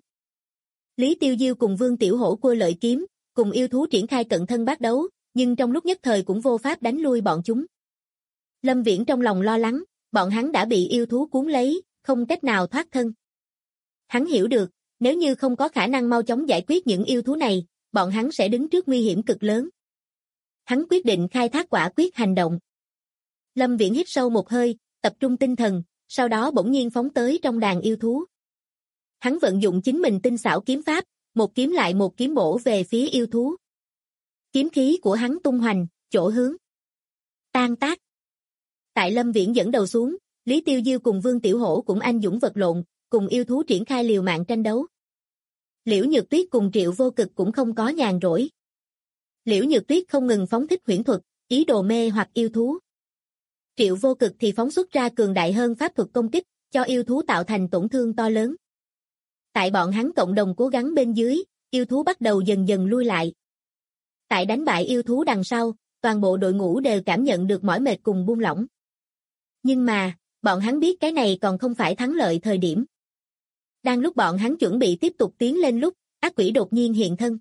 [SPEAKER 2] Lý Tiêu Diêu cùng Vương Tiểu Hổ cua lợi kiếm, cùng yêu thú triển khai cận thân bát đấu, nhưng trong lúc nhất thời cũng vô pháp đánh lui bọn chúng. Lâm Viễn trong lòng lo lắng, bọn hắn đã bị yêu thú cuốn lấy, không cách nào thoát thân. Hắn hiểu được, nếu như không có khả năng mau chóng giải quyết những yêu thú này, bọn hắn sẽ đứng trước nguy hiểm cực lớn. Hắn quyết định khai thác quả quyết hành động. Lâm Viễn hít sâu một hơi, tập trung tinh thần, sau đó bỗng nhiên phóng tới trong đàn yêu thú. Hắn vận dụng chính mình tinh xảo kiếm pháp, một kiếm lại một kiếm bổ về phía yêu thú. Kiếm khí của hắn tung hoành, chỗ hướng tan tác. Tại Lâm Viễn dẫn đầu xuống, Lý Tiêu Diêu cùng Vương Tiểu Hổ cũng anh dũng vật lộn, cùng yêu thú triển khai liều mạng tranh đấu. Liễu Nhược Tuyết cùng Triệu Vô Cực cũng không có nhàn rỗi. Liễu Nhược Tuyết không ngừng phóng thích huyễn thuật, ý đồ mê hoặc yêu thú. Triệu Vô Cực thì phóng xuất ra cường đại hơn pháp thuật công kích, cho yêu thú tạo thành tổn thương to lớn. Tại bọn hắn cộng đồng cố gắng bên dưới, yêu thú bắt đầu dần dần lui lại. Tại đánh bại yêu thú đằng sau, toàn bộ đội ngũ đều cảm nhận được mỏi mệt cùng buông lỏng. Nhưng mà, bọn hắn biết cái này còn không phải thắng lợi thời điểm. Đang lúc bọn hắn chuẩn bị tiếp tục tiến lên lúc, ác quỷ đột nhiên hiện thân.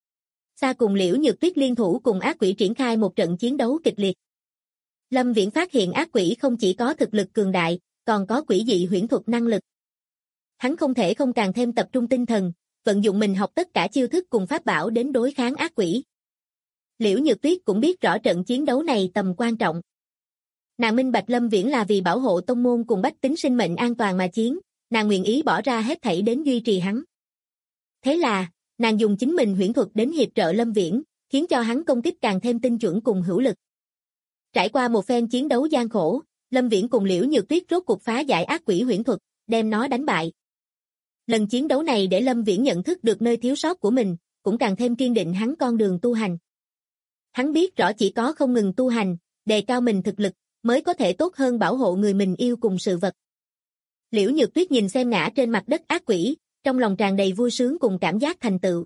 [SPEAKER 2] Sa cùng Liễu Nhược Tuyết liên thủ cùng ác quỷ triển khai một trận chiến đấu kịch liệt. Lâm Viễn phát hiện ác quỷ không chỉ có thực lực cường đại, còn có quỷ dị huyễn thuật năng lực. Hắn không thể không càng thêm tập trung tinh thần, vận dụng mình học tất cả chiêu thức cùng pháp bảo đến đối kháng ác quỷ. Liễu Nhược Tuyết cũng biết rõ trận chiến đấu này tầm quan trọng. Nàng minh bạch Lâm Viễn là vì bảo hộ tông môn cùng bách tính sinh mệnh an toàn mà chiến, nàng nguyện ý bỏ ra hết thảy đến duy trì hắn. Thế là, nàng dùng chính mình huyễn thuật đến hiệp trợ Lâm Viễn, khiến cho hắn công kích càng thêm tinh chuẩn cùng hữu lực. Trải qua một phen chiến đấu gian khổ, Lâm Viễn cùng Liễu Nhược Tuyết rốt cuộc phá giải ác quỷ huyễn thuật, đem nó đánh bại. Lần chiến đấu này để Lâm Viễn nhận thức được nơi thiếu sót của mình, cũng càng thêm kiên định hắn con đường tu hành. Hắn biết rõ chỉ có không ngừng tu hành, đề cao mình thực lực, mới có thể tốt hơn bảo hộ người mình yêu cùng sự vật. Liễu Nhược Tuyết nhìn xem ngã trên mặt đất ác quỷ, trong lòng tràn đầy vui sướng cùng cảm giác thành tựu.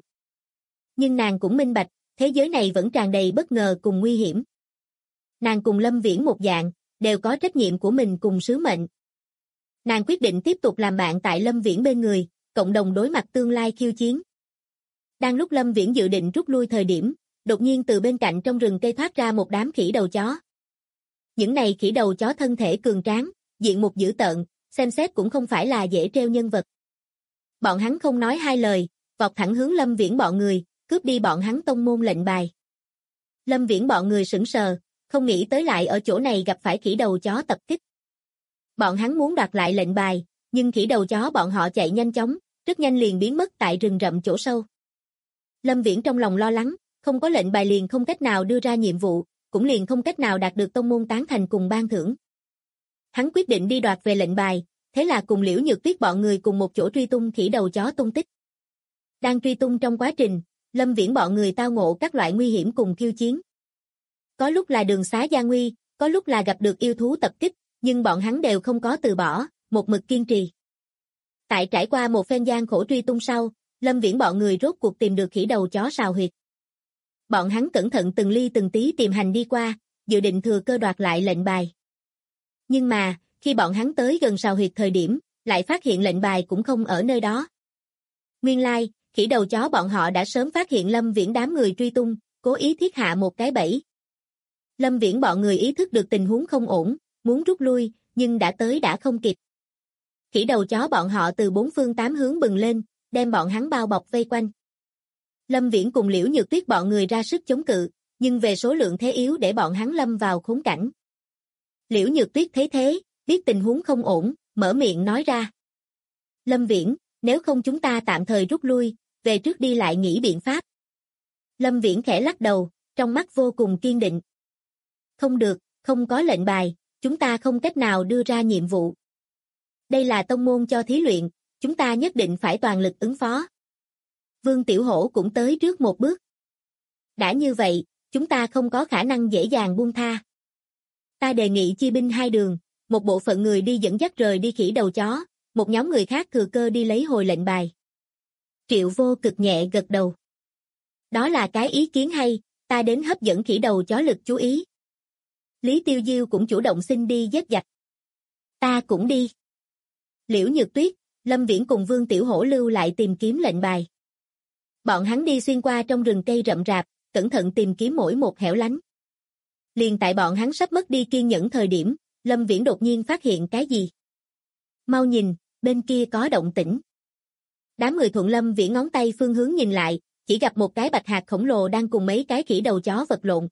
[SPEAKER 2] Nhưng nàng cũng minh bạch, thế giới này vẫn tràn đầy bất ngờ cùng nguy hiểm. Nàng cùng Lâm Viễn một dạng, đều có trách nhiệm của mình cùng sứ mệnh. Nàng quyết định tiếp tục làm bạn tại Lâm Viễn bên người, cộng đồng đối mặt tương lai khiêu chiến. Đang lúc Lâm Viễn dự định rút lui thời điểm, đột nhiên từ bên cạnh trong rừng cây thoát ra một đám khỉ đầu chó. Những này khỉ đầu chó thân thể cường tráng, diện mục dữ tợn, xem xét cũng không phải là dễ treo nhân vật. Bọn hắn không nói hai lời, vọt thẳng hướng Lâm Viễn bọn người, cướp đi bọn hắn tông môn lệnh bài. Lâm Viễn bọn người sững sờ, không nghĩ tới lại ở chỗ này gặp phải khỉ đầu chó tập kích. Bọn hắn muốn đoạt lại lệnh bài, nhưng khỉ đầu chó bọn họ chạy nhanh chóng, rất nhanh liền biến mất tại rừng rậm chỗ sâu. Lâm Viễn trong lòng lo lắng, không có lệnh bài liền không cách nào đưa ra nhiệm vụ, cũng liền không cách nào đạt được tông môn tán thành cùng ban thưởng. Hắn quyết định đi đoạt về lệnh bài, thế là cùng Liễu Nhược Tuyết bọn người cùng một chỗ truy tung khỉ đầu chó tung tích. Đang truy tung trong quá trình, Lâm Viễn bọn người tao ngộ các loại nguy hiểm cùng khiêu chiến. Có lúc là đường xá gian nguy, có lúc là gặp được yêu thú tập kích, nhưng bọn hắn đều không có từ bỏ, một mực kiên trì. Tại trải qua một phen gian khổ truy tung sau, Lâm Viễn bọn người rốt cuộc tìm được khỉ đầu chó sào huyệt. Bọn hắn cẩn thận từng ly từng tí tìm hành đi qua, dự định thừa cơ đoạt lại lệnh bài. Nhưng mà, khi bọn hắn tới gần sào huyệt thời điểm, lại phát hiện lệnh bài cũng không ở nơi đó. Nguyên lai, khỉ đầu chó bọn họ đã sớm phát hiện Lâm Viễn đám người truy tung, cố ý thiết hạ một cái bẫy. Lâm Viễn bọn người ý thức được tình huống không ổn, muốn rút lui, nhưng đã tới đã không kịp. Khỉ đầu chó bọn họ từ bốn phương tám hướng bừng lên, đem bọn hắn bao bọc vây quanh. Lâm Viễn cùng Liễu Nhược Tuyết bọn người ra sức chống cự, nhưng về số lượng thế yếu để bọn hắn lâm vào khốn cảnh. Liễu Nhược Tuyết thấy thế, biết tình huống không ổn, mở miệng nói ra. Lâm Viễn, nếu không chúng ta tạm thời rút lui, về trước đi lại nghĩ biện pháp. Lâm Viễn khẽ lắc đầu, trong mắt vô cùng kiên định. Không được, không có lệnh bài, chúng ta không cách nào đưa ra nhiệm vụ. Đây là tông môn cho thí luyện, chúng ta nhất định phải toàn lực ứng phó. Vương Tiểu Hổ cũng tới trước một bước. Đã như vậy, chúng ta không có khả năng dễ dàng buông tha. Ta đề nghị chia binh hai đường, một bộ phận người đi dẫn dắt rời đi khỉ đầu chó, một nhóm người khác thừa cơ đi lấy hồi lệnh bài. Triệu Vô Cực nhẹ gật đầu. Đó là cái ý kiến hay, ta đến hấp dẫn khỉ đầu chó lực chú ý. Lý Tiêu Diêu cũng chủ động xin đi giết giặc. Ta cũng đi. Liễu Nhược Tuyết, Lâm Viễn cùng Vương Tiểu Hổ lưu lại tìm kiếm lệnh bài. Bọn hắn đi xuyên qua trong rừng cây rậm rạp, cẩn thận tìm kiếm mỗi một hẻo lánh. Liền tại bọn hắn sắp mất đi kiên nhẫn thời điểm, Lâm Viễn đột nhiên phát hiện cái gì. Mau nhìn, bên kia có động tĩnh. Đám người thuận Lâm Viễn ngón tay phương hướng nhìn lại, chỉ gặp một cái bạch hạc khổng lồ đang cùng mấy cái khỉ đầu chó vật lộn.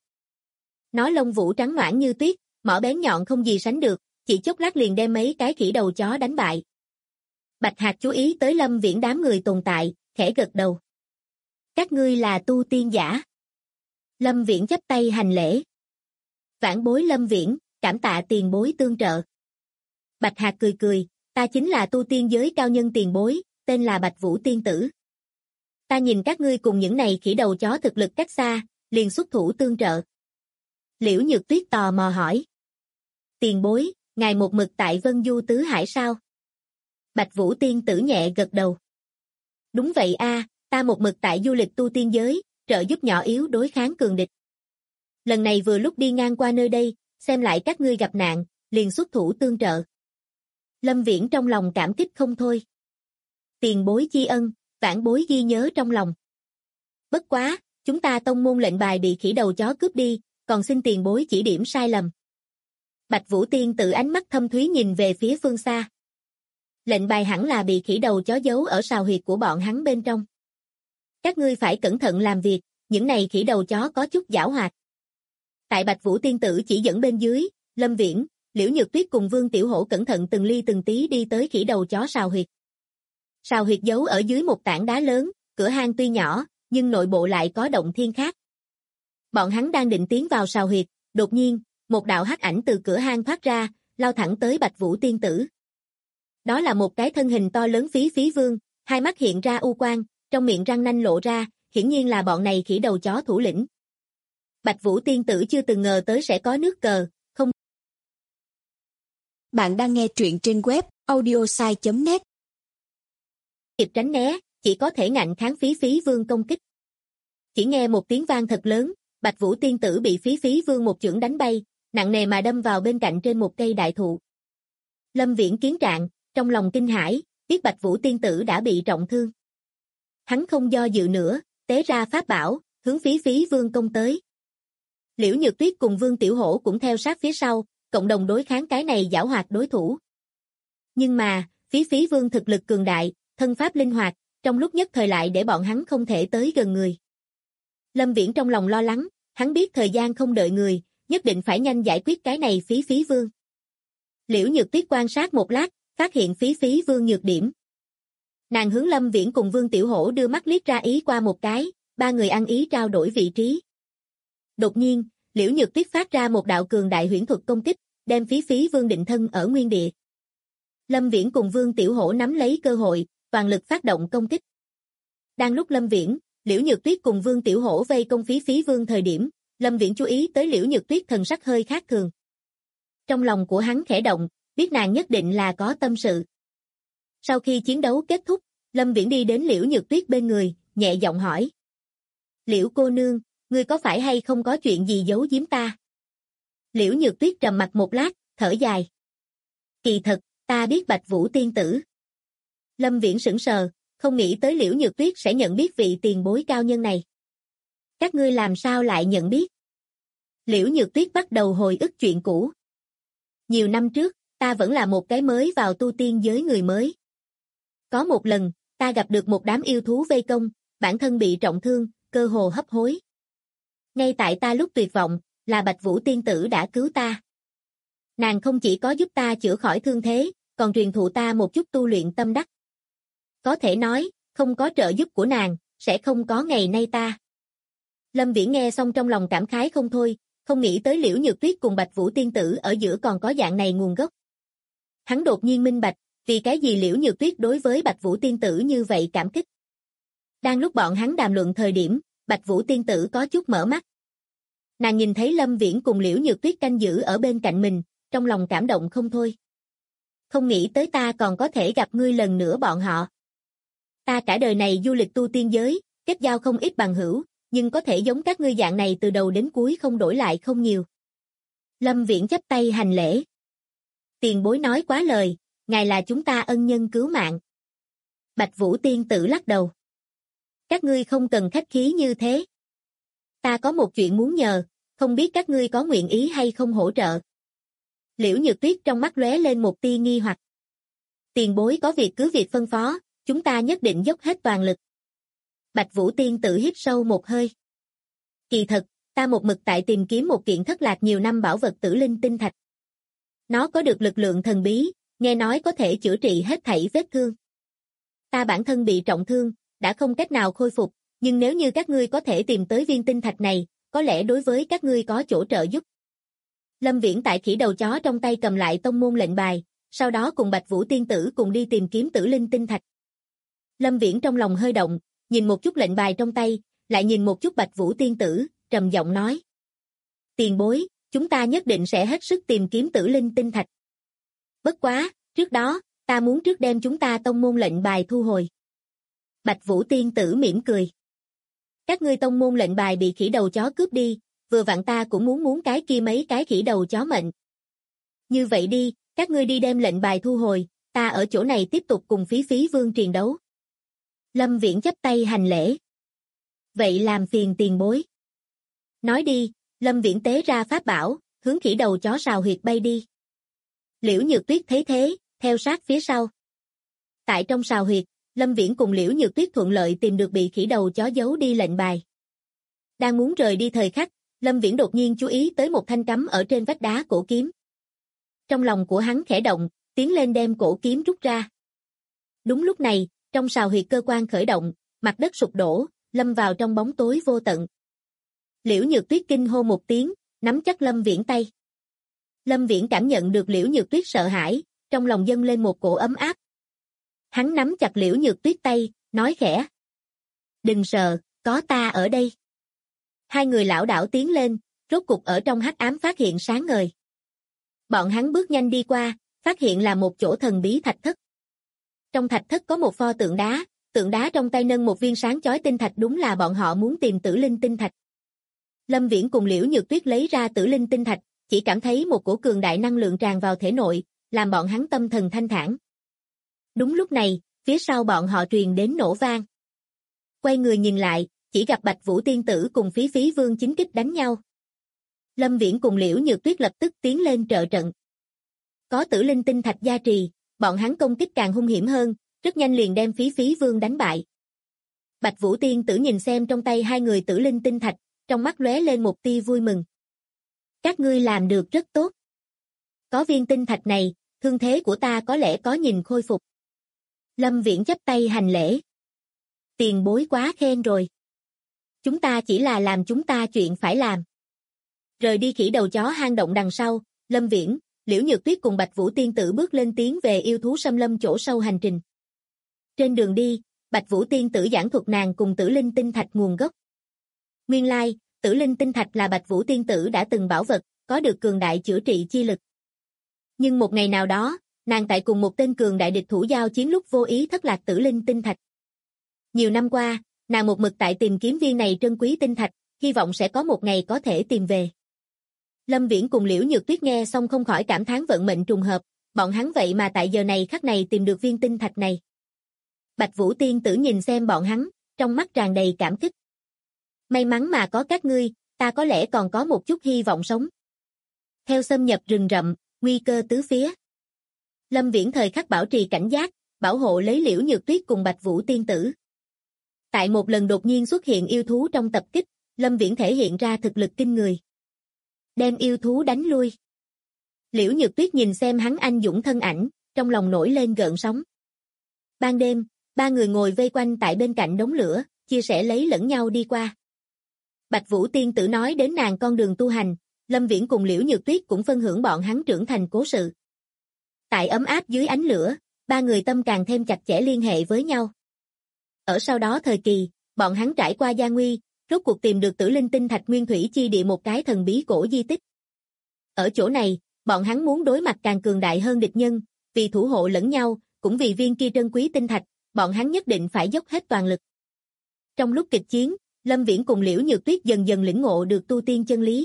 [SPEAKER 2] Nó lông vũ trắng noãn như tuyết, mỏ bén nhọn không gì sánh được, chỉ chốc lát liền đem mấy cái khỉ đầu chó đánh bại. Bạch Hạc chú ý tới Lâm Viễn đám người tồn tại, khẽ gật đầu. Các ngươi là tu tiên giả. Lâm Viễn chắp tay hành lễ. Vãn bối Lâm Viễn, cảm tạ tiền bối tương trợ. Bạch Hạc cười cười, ta chính là tu tiên giới cao nhân tiền bối, tên là Bạch Vũ Tiên Tử. Ta nhìn các ngươi cùng những này khỉ đầu chó thực lực cách xa, liền xuất thủ tương trợ. Liễu Nhược Tuyết tò mò hỏi. Tiền bối, ngài một mực tại Vân Du Tứ Hải sao? Bạch Vũ Tiên Tử nhẹ gật đầu. Đúng vậy a, ta một mực tại du lịch tu tiên giới, trợ giúp nhỏ yếu đối kháng cường địch. Lần này vừa lúc đi ngang qua nơi đây, xem lại các ngươi gặp nạn, liền xuất thủ tương trợ. Lâm Viễn trong lòng cảm kích không thôi. Tiền bối chi ân, vãn bối ghi nhớ trong lòng. Bất quá, chúng ta tông môn lệnh bài bị khỉ đầu chó cướp đi, còn xin tiền bối chỉ điểm sai lầm. Bạch Vũ Tiên Tử ánh mắt thâm thúy nhìn về phía phương xa. Lệnh bài hẳn là bị khỉ đầu chó giấu ở sào huyệt của bọn hắn bên trong. Các ngươi phải cẩn thận làm việc, những này khỉ đầu chó có chút giảo hoạt. Tại Bạch Vũ Tiên Tử chỉ dẫn bên dưới, Lâm Viễn, Liễu Nhược Tuyết cùng Vương Tiểu Hổ cẩn thận từng ly từng tí đi tới khỉ đầu chó sào huyệt. Sào huyệt giấu ở dưới một tảng đá lớn, cửa hang tuy nhỏ, nhưng nội bộ lại có động thiên khác. Bọn hắn đang định tiến vào sào huyệt, đột nhiên, một đạo hắc ảnh từ cửa hang thoát ra, lao thẳng tới Bạch Vũ Tiên Tử. Đó là một cái thân hình to lớn Phí Phí Vương, hai mắt hiện ra u quang, trong miệng răng nanh lộ ra, hiển nhiên là bọn này khỉ đầu chó thủ lĩnh. Bạch Vũ Tiên Tử chưa từng ngờ tới sẽ có nước cờ, không.
[SPEAKER 3] Bạn đang nghe truyện trên web audiosai.net.
[SPEAKER 2] Kịp tránh né, chỉ có thể ngạnh kháng Phí Phí Vương công kích. Chỉ nghe một tiếng vang thật lớn, Bạch Vũ Tiên Tử bị Phí Phí Vương một chưởng đánh bay, nặng nề mà đâm vào bên cạnh trên một cây đại thụ. Lâm Viễn kiến trạng, trong lòng kinh hãi, biết Bạch Vũ Tiên Tử đã bị trọng thương. Hắn không do dự nữa, tế ra pháp bảo, hướng Phí Phí Vương công tới. Liễu Nhược Tuyết cùng Vương Tiểu Hổ cũng theo sát phía sau, cộng đồng đối kháng cái này giảo hoạt đối thủ. Nhưng mà, Phí Phí Vương thực lực cường đại, thân pháp linh hoạt, trong lúc nhất thời lại để bọn hắn không thể tới gần người. Lâm Viễn trong lòng lo lắng, hắn biết thời gian không đợi người, nhất định phải nhanh giải quyết cái này Phí Phí Vương. Liễu Nhược Tuyết quan sát một lát, phát hiện Phí Phí Vương nhược điểm. Nàng hướng Lâm Viễn cùng Vương Tiểu Hổ đưa mắt liếc ra ý qua một cái, ba người ăn ý trao đổi vị trí. Đột nhiên, Liễu Nhược Tuyết phát ra một đạo cường đại huyễn thuật công kích, đem Phí Phí Vương định thân ở nguyên địa. Lâm Viễn cùng Vương Tiểu Hổ nắm lấy cơ hội, toàn lực phát động công kích. Đang lúc Lâm Viễn, Liễu Nhược Tuyết cùng Vương Tiểu Hổ vây công Phí Phí Vương thời điểm, Lâm Viễn chú ý tới Liễu Nhược Tuyết thần sắc hơi khác thường. Trong lòng của hắn khẽ động, biết nàng nhất định là có tâm sự. Sau khi chiến đấu kết thúc, Lâm Viễn đi đến Liễu Nhược Tuyết bên người, nhẹ giọng hỏi. Liễu cô nương, ngươi có phải hay không có chuyện gì giấu giếm ta? Liễu Nhược Tuyết trầm mặt một lát, thở dài. Kỳ thật, ta biết Bạch Vũ Tiên Tử. Lâm Viễn sững sờ, không nghĩ tới Liễu Nhược Tuyết sẽ nhận biết vị tiền bối cao nhân này. Các ngươi làm sao lại nhận biết? Liễu Nhược Tuyết bắt đầu hồi ức chuyện cũ. Nhiều năm trước, ta vẫn là một cái mới vào tu tiên giới người mới. Có một lần, ta gặp được một đám yêu thú vây công, bản thân bị trọng thương, cơ hồ hấp hối. Ngay tại ta lúc tuyệt vọng, là Bạch Vũ Tiên Tử đã cứu ta. Nàng không chỉ có giúp ta chữa khỏi thương thế, còn truyền thụ ta một chút tu luyện tâm đắc. Có thể nói, không có trợ giúp của nàng, sẽ không có ngày nay ta. Lâm Viễn nghe xong trong lòng cảm khái không thôi, không nghĩ tới Liễu Nhược Tuyết cùng Bạch Vũ Tiên Tử ở giữa còn có dạng này nguồn gốc. Hắn đột nhiên minh bạch, vì cái gì Liễu Nhược Tuyết đối với Bạch Vũ Tiên Tử như vậy cảm kích. Đang lúc bọn hắn đàm luận thời điểm, Bạch Vũ Tiên Tử có chút mở mắt. Nàng nhìn thấy Lâm Viễn cùng Liễu Nhược Tuyết canh giữ ở bên cạnh mình, trong lòng cảm động không thôi. Không nghĩ tới ta còn có thể gặp ngươi lần nữa bọn họ. Ta cả đời này du lịch tu tiên giới, kết giao không ít bằng hữu, nhưng có thể giống các ngươi dạng này từ đầu đến cuối không đổi lại không nhiều. Lâm Viễn chắp tay hành lễ. Tiền bối nói quá lời, ngài là chúng ta ân nhân cứu mạng. Bạch Vũ Tiên Tử lắc đầu. Các ngươi không cần khách khí như thế. Ta có một chuyện muốn nhờ, không biết các ngươi có nguyện ý hay không hỗ trợ. Liễu Nhược Tuyết trong mắt lóe lên một tia nghi hoặc. Tiền bối có việc cứ việc phân phó, chúng ta nhất định dốc hết toàn lực. Bạch Vũ Tiên Tử hít sâu một hơi. Kỳ thật, ta một mực tại tìm kiếm một kiện thất lạc nhiều năm bảo vật Tử Linh Tinh Thạch. Nó có được lực lượng thần bí, nghe nói có thể chữa trị hết thảy vết thương. Ta bản thân bị trọng thương, đã không cách nào khôi phục, nhưng nếu như các ngươi có thể tìm tới viên tinh thạch này, có lẽ đối với các ngươi có chỗ trợ giúp. Lâm Viễn tại khỉ đầu chó trong tay cầm lại tông môn lệnh bài, sau đó cùng Bạch Vũ tiên tử cùng đi tìm kiếm tử linh tinh thạch. Lâm Viễn trong lòng hơi động, nhìn một chút lệnh bài trong tay, lại nhìn một chút Bạch Vũ tiên tử, trầm giọng nói. Tiền bối, chúng ta nhất định sẽ hết sức tìm kiếm tử linh tinh thạch. Bất quá, trước đó, ta muốn trước đem chúng ta tông môn lệnh bài thu hồi. Bạch Vũ tiên tử mỉm cười. Các ngươi tông môn lệnh bài bị khỉ đầu chó cướp đi, vừa vặn ta cũng muốn cái kia mấy cái khỉ đầu chó mệnh. Như vậy đi, các ngươi đi đem lệnh bài thu hồi, ta ở chỗ này tiếp tục cùng Phí Phí Vương triền đấu. Lâm Viễn chắp tay hành lễ. Vậy làm phiền tiền bối. Nói đi, Lâm Viễn tế ra pháp bảo, hướng khỉ đầu chó sào huyệt bay đi. Liễu Nhược Tuyết thấy thế, theo sát phía sau. Tại trong sào huyệt, Lâm Viễn cùng Liễu Nhược Tuyết thuận lợi tìm được bị khỉ đầu chó giấu đi lệnh bài. Đang muốn rời đi thời khắc, Lâm Viễn đột nhiên chú ý tới một thanh cắm ở trên vách đá cổ kiếm. Trong lòng của hắn khẽ động, tiến lên đem cổ kiếm rút ra. Đúng lúc này, trong sào huyệt cơ quan khởi động, mặt đất sụp đổ, lâm vào trong bóng tối vô tận. Liễu Nhược Tuyết kinh hô một tiếng, nắm chắc Lâm Viễn tay. Lâm Viễn cảm nhận được Liễu Nhược Tuyết sợ hãi, trong lòng dâng lên một cổ ấm áp. Hắn nắm chặt Liễu Nhược Tuyết tay, nói khẽ. Đừng sợ, có ta ở đây. Hai người lảo đảo tiến lên, rốt cục ở trong hắc ám phát hiện sáng ngời. Bọn hắn bước nhanh đi qua, phát hiện là một chỗ thần bí thạch thất. Trong thạch thất có một pho tượng đá trong tay nâng một viên sáng chói tinh thạch, đúng là bọn họ muốn tìm tử linh tinh thạch. Lâm Viễn cùng Liễu Nhược Tuyết lấy ra tử linh tinh thạch, chỉ cảm thấy một cổ cường đại năng lượng tràn vào thể nội, làm bọn hắn tâm thần thanh thản. Đúng lúc này, phía sau bọn họ truyền đến nổ vang. Quay người nhìn lại, chỉ gặp Bạch Vũ tiên tử cùng Phí Phí Vương chính kích đánh nhau. Lâm Viễn cùng Liễu Nhược Tuyết lập tức tiến lên trợ trận. Có tử linh tinh thạch gia trì, bọn hắn công kích càng hung hiểm hơn, rất nhanh liền đem Phí Phí Vương đánh bại. Bạch Vũ tiên tử nhìn xem trong tay hai người tử linh tinh thạch, trong mắt lóe lên một tia vui mừng. Các ngươi làm được rất tốt. Có viên tinh thạch này, thương thế của ta có lẽ có nhìn khôi phục. Lâm Viễn chắp tay hành lễ. Tiền bối quá khen rồi. Chúng ta chỉ là làm chúng ta chuyện phải làm. Rời đi khỉ đầu chó hang động đằng sau, Lâm Viễn, Liễu Nhược Tuyết cùng Bạch Vũ tiên tử bước lên tiến về yêu thú xâm lâm chỗ sâu hành trình. Trên đường đi, Bạch Vũ tiên tử giảng thuật nàng cùng tử linh tinh thạch nguồn gốc. Nguyên lai, tử linh tinh thạch là Bạch Vũ tiên tử đã từng bảo vật, có được cường đại chữa trị chi lực. Nhưng một ngày nào đó, nàng tại cùng một tên cường đại địch thủ giao chiến lúc vô ý thất lạc tử linh tinh thạch. Nhiều năm qua, nàng một mực tại tìm kiếm viên này trân quý tinh thạch, hy vọng sẽ có một ngày có thể tìm về. Lâm Viễn cùng Liễu Nhược Tuyết nghe xong không khỏi cảm thán vận mệnh trùng hợp, bọn hắn vậy mà tại giờ này khắc này tìm được viên tinh thạch này. Bạch Vũ tiên tử nhìn xem bọn hắn, trong mắt tràn đầy cảm kích. May mắn mà có các ngươi, ta có lẽ còn có một chút hy vọng sống. Theo xâm nhập rừng rậm, nguy cơ tứ phía. Lâm Viễn thời khắc bảo trì cảnh giác, bảo hộ lấy Liễu Nhược Tuyết cùng Bạch Vũ tiên tử. Tại một lần đột nhiên xuất hiện yêu thú trong tập kích, Lâm Viễn thể hiện ra thực lực kinh người. Đem yêu thú đánh lui. Liễu Nhược Tuyết nhìn xem hắn anh dũng thân ảnh, trong lòng nổi lên gợn sóng. Ban đêm, ba người ngồi vây quanh tại bên cạnh đống lửa, chia sẻ lấy lẫn nhau đi qua. Bạch Vũ tiên tử nói đến nàng con đường tu hành, Lâm Viễn cùng Liễu Nhược Tuyết cũng phân hưởng bọn hắn trưởng thành cố sự. Tại ấm áp dưới ánh lửa, ba người tâm càng thêm chặt chẽ liên hệ với nhau. Ở sau đó thời kỳ, bọn hắn trải qua gian nguy, rốt cuộc tìm được tử linh tinh thạch nguyên thủy chi địa, một cái thần bí cổ di tích. Ở chỗ này, bọn hắn muốn đối mặt càng cường đại hơn địch nhân, vì thủ hộ lẫn nhau, cũng vì viên kia trân quý tinh thạch, bọn hắn nhất định phải dốc hết toàn lực. Trong lúc kịch chiến, Lâm Viễn cùng Liễu Nhược Tuyết dần dần lĩnh ngộ được tu tiên chân lý.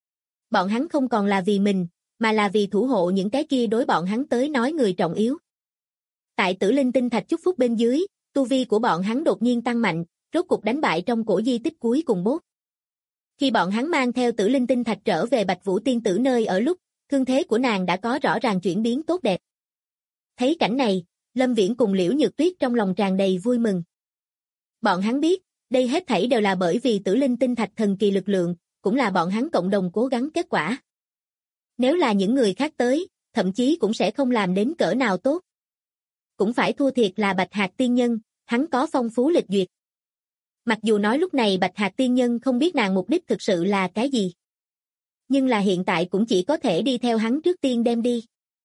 [SPEAKER 2] Bọn hắn không còn là vì mình, mà là vì thủ hộ những cái kia đối bọn hắn tới nói người trọng yếu. Tại tử linh tinh thạch chúc phúc bên dưới, tu vi của bọn hắn đột nhiên tăng mạnh, rốt cục đánh bại trong cổ di tích cuối cùng boss. Khi bọn hắn mang theo tử linh tinh thạch trở về Bạch Vũ tiên tử nơi ở lúc, thương thế của nàng đã có rõ ràng chuyển biến tốt đẹp. Thấy cảnh này, Lâm Viễn cùng Liễu Nhược Tuyết trong lòng tràn đầy vui mừng. Bọn hắn biết, đây hết thảy đều là bởi vì tử linh tinh thạch thần kỳ lực lượng, cũng là bọn hắn cộng đồng cố gắng kết quả. Nếu là những người khác tới, thậm chí cũng sẽ không làm đến cỡ nào tốt. cũng phải thua thiệt là Bạch Hạc tiên nhân, hắn có phong phú lịch duyệt. Mặc dù nói lúc này Bạch Hạc tiên nhân không biết nàng mục đích thực sự là cái gì. Nhưng là hiện tại cũng chỉ có thể đi theo hắn trước tiên đem đi.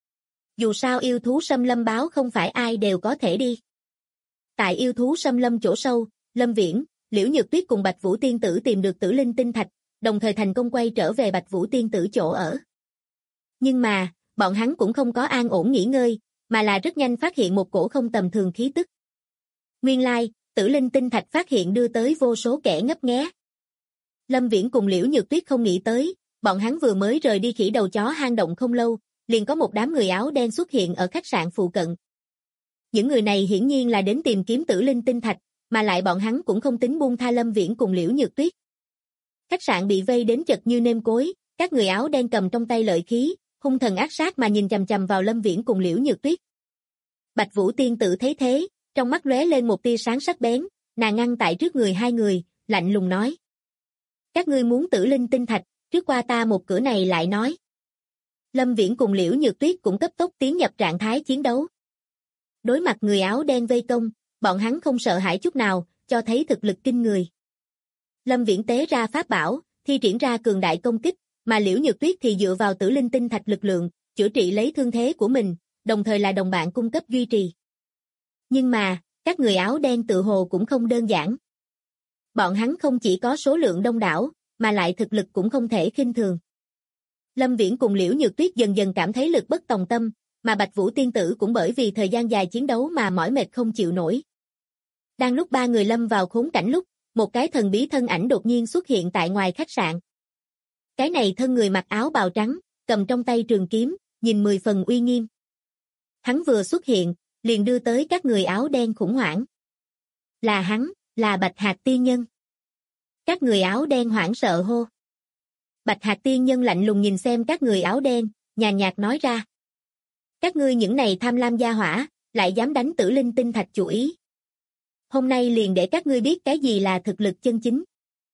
[SPEAKER 2] Dù sao yêu thú xâm lâm báo không phải ai đều có thể đi. Tại yêu thú xâm lâm chỗ sâu, Lâm Viễn, Liễu Nhược Tuyết cùng Bạch Vũ tiên tử tìm được Tử Linh tinh thạch, đồng thời thành công quay trở về Bạch Vũ tiên tử chỗ ở. Nhưng mà, bọn hắn cũng không có an ổn nghỉ ngơi, mà là rất nhanh phát hiện một cổ không tầm thường khí tức. Nguyên lai, Tử Linh tinh thạch phát hiện đưa tới vô số kẻ ngấp nghé. Lâm Viễn cùng Liễu Nhược Tuyết không nghĩ tới, bọn hắn vừa mới rời đi khỉ đầu chó hang động không lâu, liền có một đám người áo đen xuất hiện ở khách sạn phụ cận. Những người này hiển nhiên là đến tìm kiếm Tử Linh tinh thạch, mà lại bọn hắn cũng không tính buông tha Lâm Viễn cùng Liễu Nhược Tuyết. Khách sạn bị vây đến chật như nêm cối, các người áo đen cầm trong tay lợi khí, hung thần ác sát mà nhìn chằm chằm vào Lâm Viễn cùng Liễu Nhược Tuyết. Bạch Vũ tiên tử thấy thế, trong mắt lóe lên một tia sáng sắc bén, nàng ngăn tại trước người hai người, lạnh lùng nói: "Các ngươi muốn Tử Linh tinh thạch, trước qua ta một cửa này lại nói." Lâm Viễn cùng Liễu Nhược Tuyết cũng cấp tốc tiến nhập trạng thái chiến đấu. Đối mặt người áo đen vây công, bọn hắn không sợ hãi chút nào, cho thấy thực lực kinh người. Lâm Viễn tế ra pháp bảo, thi triển ra cường đại công kích, mà Liễu Nhược Tuyết thì dựa vào Tử Linh tinh thạch lực lượng, chữa trị lấy thương thế của mình, đồng thời là đồng bạn cung cấp duy trì. Nhưng mà, các người áo đen tự hồ cũng không đơn giản. Bọn hắn không chỉ có số lượng đông đảo, mà lại thực lực cũng không thể khinh thường. Lâm Viễn cùng Liễu Nhược Tuyết dần dần cảm thấy lực bất tòng tâm, mà Bạch Vũ tiên tử cũng bởi vì thời gian dài chiến đấu mà mỏi mệt không chịu nổi. Đang lúc ba người lâm vào khốn cảnh lúc, một cái thần bí thân ảnh đột nhiên xuất hiện tại ngoài khách sạn. Cái này thân người mặc áo bào trắng, cầm trong tay trường kiếm, nhìn 10 phần uy nghiêm. Hắn vừa xuất hiện, liền đưa tới các người áo đen khủng hoảng. Là hắn, là Bạch Hạc tiên nhân. Các người áo đen hoảng sợ hô. Bạch Hạc tiên nhân lạnh lùng nhìn xem các người áo đen, nhàn nhạt nói ra: "Các ngươi những này tham lam gia hỏa, lại dám đánh Tử Linh tinh thạch chủ ý. Hôm nay liền để các ngươi biết cái gì là thực lực chân chính."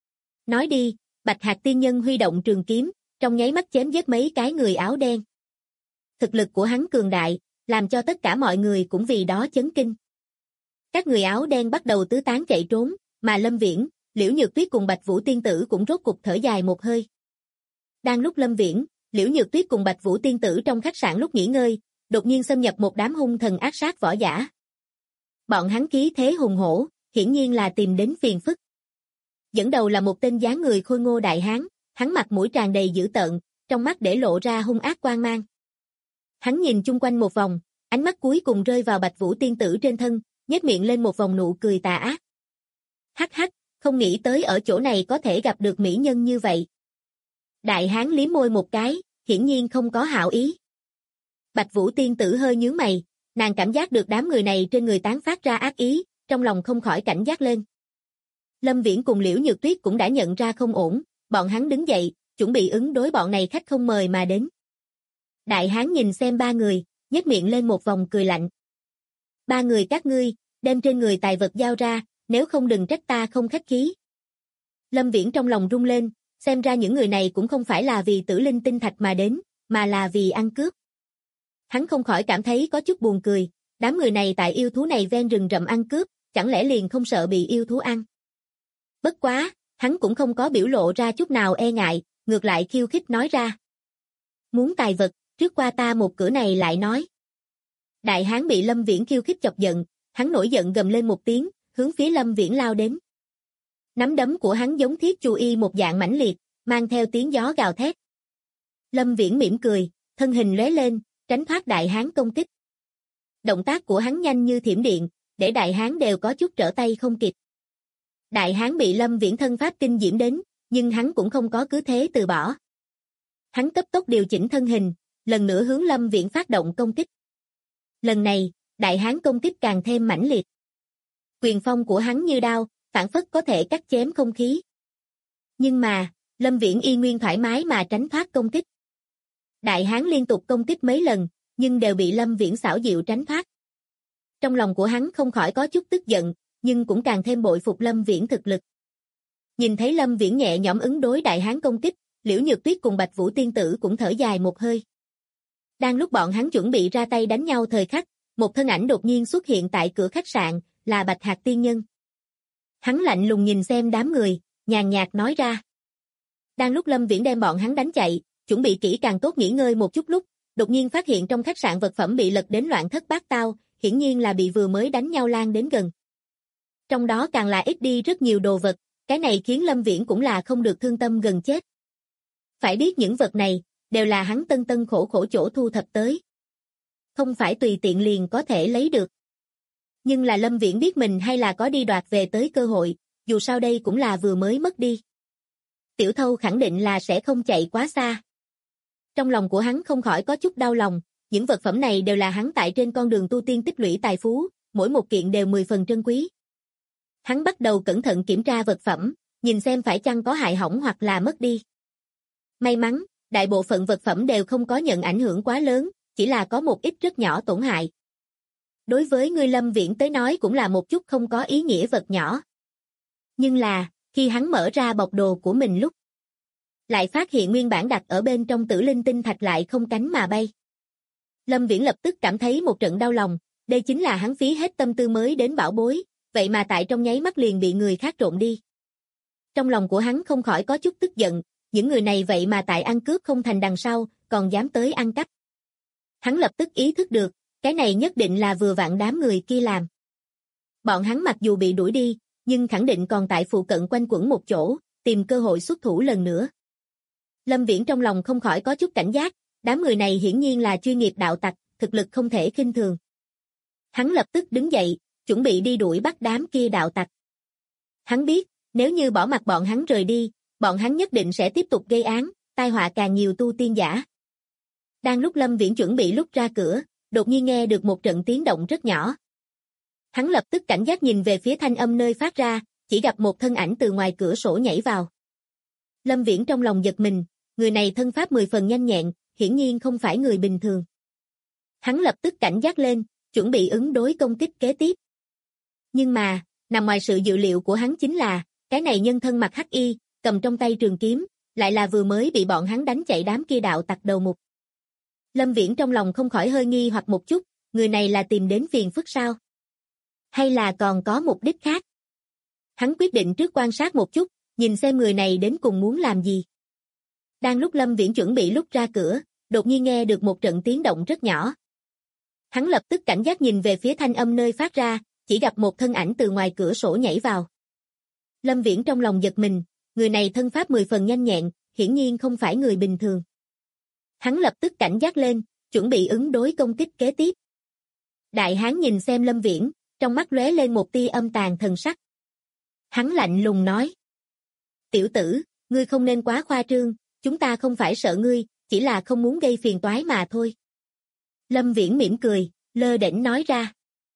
[SPEAKER 2] Nói đi, Bạch Hạc tiên nhân huy động trường kiếm, trong nháy mắt chém giết mấy cái người áo đen. Thực lực của hắn cường đại, làm cho tất cả mọi người cũng vì đó chấn kinh. Các người áo đen bắt đầu tứ tán chạy trốn, mà Lâm Viễn, Liễu Nhược Tuyết cùng Bạch Vũ tiên tử cũng rốt cục thở dài một hơi. Đang lúc Lâm Viễn, Liễu Nhược Tuyết cùng Bạch Vũ tiên tử trong khách sạn lúc nghỉ ngơi, đột nhiên xâm nhập một đám hung thần ác sát võ giả. Bọn hắn khí thế hùng hổ, hiển nhiên là tìm đến phiền phức. Dẫn đầu là một tên dáng người khôi ngô đại hán, hắn mặt mũi tràn đầy dữ tợn, trong mắt để lộ ra hung ác quang mang. Hắn nhìn chung quanh một vòng, ánh mắt cuối cùng rơi vào Bạch Vũ tiên tử trên thân, nhếch miệng lên một vòng nụ cười tà ác. Hắc hắc, không nghĩ tới ở chỗ này có thể gặp được mỹ nhân như vậy. Đại hán liếm môi một cái, hiển nhiên không có hảo ý. Bạch Vũ tiên tử hơi nhướng mày, nàng cảm giác được đám người này trên người tán phát ra ác ý, trong lòng không khỏi cảnh giác lên. Lâm Viễn cùng Liễu Nhược Tuyết cũng đã nhận ra không ổn, bọn hắn đứng dậy, chuẩn bị ứng đối bọn này khách không mời mà đến. Đại hán nhìn xem ba người, nhếch miệng lên một vòng cười lạnh. "Ba người các ngươi, đem trên người tài vật giao ra, nếu không đừng trách ta không khách khí." Lâm Viễn trong lòng rung lên, xem ra những người này cũng không phải là vì Tử Linh tinh thạch mà đến, mà là vì ăn cướp. Hắn không khỏi cảm thấy có chút buồn cười, đám người này tại yêu thú này ven rừng rậm ăn cướp, chẳng lẽ liền không sợ bị yêu thú ăn. Bất quá, hắn cũng không có biểu lộ ra chút nào e ngại, ngược lại khiêu khích nói ra: "Muốn tài vật, trước qua ta một cửa này lại nói." Đại hán bị Lâm Viễn khiêu khích chọc giận, hắn nổi giận gầm lên một tiếng, hướng phía Lâm Viễn lao đến. Nắm đấm của hắn giống thiết chu y một dạng mãnh liệt, mang theo tiếng gió gào thét. Lâm Viễn mỉm cười, thân hình lóe lên, tránh thoát đại hán công kích. Động tác của hắn nhanh như thiểm điện, để đại hán đều có chút trở tay không kịp. Đại hán bị Lâm Viễn thân pháp kinh diễm đến, nhưng hắn cũng không có cứ thế từ bỏ. Hắn cấp tốc điều chỉnh thân hình, lần nữa hướng Lâm Viễn phát động công kích. Lần này, đại hán công kích càng thêm mãnh liệt. Quyền phong của hắn như đao, phảng phất có thể cắt chém không khí. Nhưng mà, Lâm Viễn y nguyên thoải mái mà tránh thoát công kích. Đại hán liên tục công kích mấy lần, nhưng đều bị Lâm Viễn xảo diệu tránh thoát. Trong lòng của hắn không khỏi có chút tức giận, nhưng cũng càng thêm bội phục Lâm Viễn thực lực. Nhìn thấy Lâm Viễn nhẹ nhõm ứng đối đại hán công kích, Liễu Nhược Tuyết cùng Bạch Vũ tiên tử cũng thở dài một hơi. Đang lúc bọn hắn chuẩn bị ra tay đánh nhau thời khắc, một thân ảnh đột nhiên xuất hiện tại cửa khách sạn, là Bạch Hạc tiên nhân. Hắn lạnh lùng nhìn xem đám người, nhàn nhạt nói ra. Đang lúc Lâm Viễn đem bọn hắn đánh chạy, chuẩn bị kỹ càng tốt nghỉ ngơi một chút lúc, đột nhiên phát hiện trong khách sạn vật phẩm bị lật đến loạn thất bát tao, hiển nhiên là bị vừa mới đánh nhau lan đến gần. Trong đó càng là ít đi rất nhiều đồ vật, cái này khiến Lâm Viễn cũng là không được thương tâm gần chết. Phải biết những vật này, đều là hắn tân tân khổ khổ chỗ thu thập tới. Không phải tùy tiện liền có thể lấy được. Nhưng là Lâm Viễn biết mình hay là có đi đoạt về tới cơ hội, dù sao đây cũng là vừa mới mất đi. Tiểu Thâu khẳng định là sẽ không chạy quá xa. Trong lòng của hắn không khỏi có chút đau lòng, những vật phẩm này đều là hắn tại trên con đường tu tiên tích lũy tài phú, mỗi một kiện đều 10 phần trân quý. Hắn bắt đầu cẩn thận kiểm tra vật phẩm, nhìn xem phải chăng có hại hỏng hoặc là mất đi. May mắn, đại bộ phận vật phẩm đều không có nhận ảnh hưởng quá lớn, chỉ là có một ít rất nhỏ tổn hại. Đối với người Lâm Viễn tới nói cũng là một chút không có ý nghĩa vật nhỏ. Nhưng là, khi hắn mở ra bọc đồ của mình lúc, lại phát hiện nguyên bản đặt ở bên trong Tử Linh tinh thạch lại không cánh mà bay. Lâm Viễn lập tức cảm thấy một trận đau lòng, đây chính là hắn phí hết tâm tư mới đến bảo bối, vậy mà tại trong nháy mắt liền bị người khác trộm đi. Trong lòng của hắn không khỏi có chút tức giận, những người này vậy mà tại ăn cướp không thành đằng sau, còn dám tới ăn cắp. Hắn lập tức ý thức được, cái này nhất định là vừa vặn đám người kia làm. Bọn hắn mặc dù bị đuổi đi, nhưng khẳng định còn tại phụ cận quanh quẩn một chỗ, tìm cơ hội xuất thủ lần nữa. Lâm Viễn trong lòng không khỏi có chút cảnh giác, đám người này hiển nhiên là chuyên nghiệp đạo tặc, thực lực không thể khinh thường. Hắn lập tức đứng dậy, chuẩn bị đi đuổi bắt đám kia đạo tặc. Hắn biết, nếu như bỏ mặc bọn hắn rời đi, bọn hắn nhất định sẽ tiếp tục gây án, tai họa càng nhiều tu tiên giả. Đang lúc Lâm Viễn chuẩn bị lúc ra cửa, đột nhiên nghe được một trận tiếng động rất nhỏ. Hắn lập tức cảnh giác nhìn về phía thanh âm nơi phát ra, chỉ gặp một thân ảnh từ ngoài cửa sổ nhảy vào. Lâm Viễn trong lòng giật mình, người này thân pháp 10 phần nhanh nhẹn, hiển nhiên không phải người bình thường. Hắn lập tức cảnh giác lên, chuẩn bị ứng đối công kích kế tiếp. Nhưng mà, nằm ngoài sự dự liệu của hắn chính là, cái này nhân thân mặc hắc y, cầm trong tay trường kiếm, lại là vừa mới bị bọn hắn đánh chạy đám kia đạo tặc đầu mục. Lâm Viễn trong lòng không khỏi hơi nghi hoặc một chút, người này là tìm đến phiền phức sao? Hay là còn có mục đích khác? Hắn quyết định trước quan sát một chút, nhìn xem người này đến cùng muốn làm gì. Đang lúc Lâm Viễn chuẩn bị lúc ra cửa, đột nhiên nghe được một trận tiếng động rất nhỏ. Hắn lập tức cảnh giác nhìn về phía thanh âm nơi phát ra, chỉ gặp một thân ảnh từ ngoài cửa sổ nhảy vào. Lâm Viễn trong lòng giật mình, người này thân pháp 10 phần nhanh nhẹn, hiển nhiên không phải người bình thường. Hắn lập tức cảnh giác lên, chuẩn bị ứng đối công kích kế tiếp. Đại hán nhìn xem Lâm Viễn, trong mắt lóe lên một tia âm tàn thần sắc. Hắn lạnh lùng nói. Tiểu tử, ngươi không nên quá khoa trương, chúng ta không phải sợ ngươi, chỉ là không muốn gây phiền toái mà thôi. Lâm Viễn mỉm cười, lơ đễnh nói ra.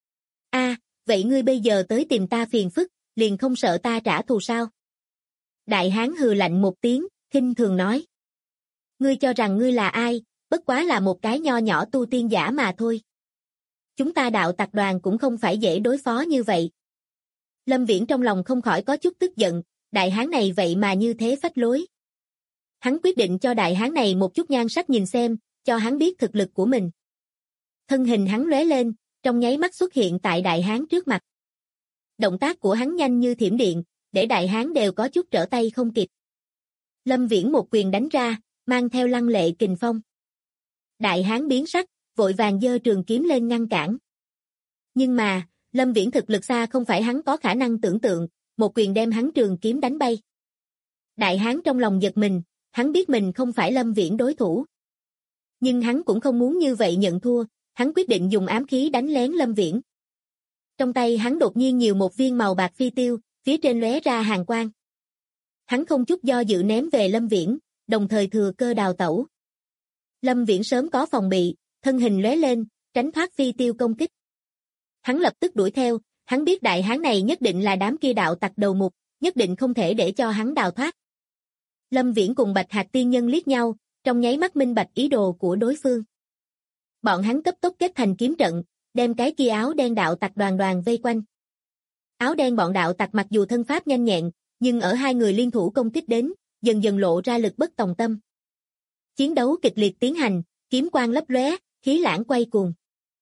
[SPEAKER 2] Vậy ngươi bây giờ tới tìm ta phiền phức, liền không sợ ta trả thù sao? Đại hán hừ lạnh một tiếng, khinh thường nói. Ngươi cho rằng ngươi là ai, bất quá là một cái nho nhỏ tu tiên giả mà thôi. Chúng ta đạo tặc đoàn cũng không phải dễ đối phó như vậy. Lâm Viễn trong lòng không khỏi có chút tức giận, đại hán này vậy mà như thế phách lối. Hắn quyết định cho đại hán này một chút nhan sắc nhìn xem, cho hắn biết thực lực của mình. Thân hình hắn lóe lên, trong nháy mắt xuất hiện tại đại hán trước mặt. Động tác của hắn nhanh như thiểm điện, để đại hán đều có chút trở tay không kịp. Lâm Viễn một quyền đánh ra, mang theo lăng lệ kình phong. Đại hán biến sắc, vội vàng giơ trường kiếm lên ngăn cản. Nhưng mà, Lâm Viễn thực lực xa không phải hắn có khả năng tưởng tượng, một quyền đem hắn trường kiếm đánh bay. Đại hán trong lòng giật mình, hắn biết mình không phải Lâm Viễn đối thủ. Nhưng hắn cũng không muốn như vậy nhận thua, hắn quyết định dùng ám khí đánh lén Lâm Viễn. Trong tay hắn đột nhiên nhiều một viên màu bạc phi tiêu, phía trên lóe ra hàn quang. Hắn không chút do dự ném về Lâm Viễn, đồng thời thừa cơ đào tẩu. Lâm Viễn sớm có phòng bị, thân hình lóe lên, tránh thoát phi tiêu công kích. Hắn lập tức đuổi theo, hắn biết đại hán này nhất định là đám kia đạo tặc đầu mục, nhất định không thể để cho hắn đào thoát. Lâm Viễn cùng Bạch Hạc tiên nhân liếc nhau, trong nháy mắt minh bạch ý đồ của đối phương. Bọn hắn cấp tốc kết thành kiếm trận, đem cái kia áo đen đạo tặc đoàn vây quanh. Áo đen bọn đạo tặc mặc dù thân pháp nhanh nhẹn, nhưng ở hai người liên thủ công kích đến, dần dần lộ ra lực bất tòng tâm. Chiến đấu kịch liệt tiến hành, kiếm quang lấp lóe, khí lãng quay cuồng.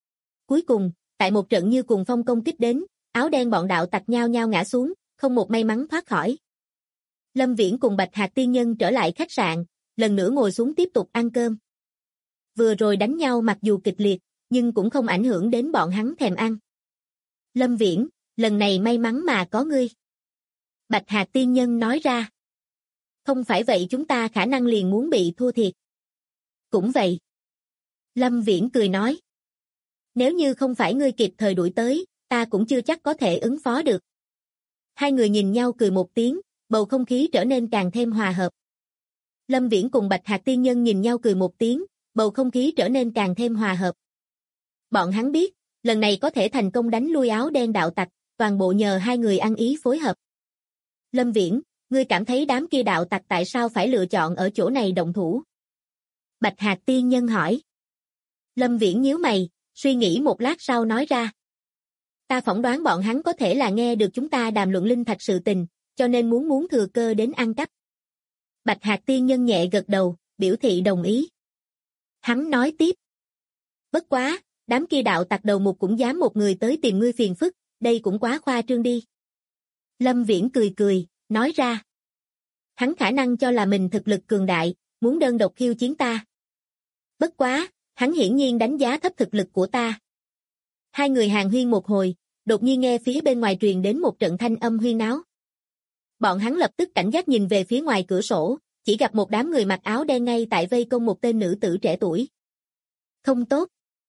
[SPEAKER 2] Cuối cùng, tại một trận như cuồng phong công kích đến, áo đen bọn đạo tặc nhao nhao ngã xuống, không một may mắn thoát khỏi. Lâm Viễn cùng Bạch Hạc tiên nhân trở lại khách sạn, lần nữa ngồi xuống tiếp tục ăn cơm. Vừa rồi đánh nhau mặc dù kịch liệt, nhưng cũng không ảnh hưởng đến bọn hắn thèm ăn. Lâm Viễn, lần này may mắn mà có ngươi. Bạch Hạc tiên nhân nói ra. Không phải vậy chúng ta khả năng liền muốn bị thua thiệt. Cũng vậy. Lâm Viễn cười nói. Nếu như không phải ngươi kịp thời đuổi tới, ta cũng chưa chắc có thể ứng phó được. Hai người nhìn nhau cười một tiếng, bầu không khí trở nên càng thêm hòa hợp. Lâm Viễn cùng Bạch Hạc tiên nhân nhìn nhau cười một tiếng, bầu không khí trở nên càng thêm hòa hợp. Bọn hắn biết, lần này có thể thành công đánh lui áo đen đạo tặc, toàn bộ nhờ hai người ăn ý phối hợp. Lâm Viễn, ngươi cảm thấy đám kia đạo tặc tại sao phải lựa chọn ở chỗ này động thủ? Bạch Hạc tiên nhân hỏi. Lâm Viễn nhíu mày, suy nghĩ một lát sau nói ra. Ta phỏng đoán bọn hắn có thể là nghe được chúng ta đàm luận linh thạch sự tình, cho nên muốn thừa cơ đến ăn cắp. Bạch Hạc tiên nhân nhẹ gật đầu, biểu thị đồng ý. Hắn nói tiếp. Bất quá, đám kia đạo tặc đầu mục cũng dám một người tới tìm ngươi phiền phức, đây cũng quá khoa trương đi. Lâm Viễn cười cười, nói ra. Hắn khả năng cho là mình thực lực cường đại, muốn đơn độc khiêu chiến ta. Bất quá, hắn hiển nhiên đánh giá thấp thực lực của ta. Hai người hàn huyên một hồi, đột nhiên nghe phía bên ngoài truyền đến một trận thanh âm huyên náo. Bọn hắn lập tức cảnh giác nhìn về phía ngoài cửa sổ, chỉ gặp một đám người mặc áo đen ngay tại vây công một tên nữ tử trẻ tuổi. Không tốt.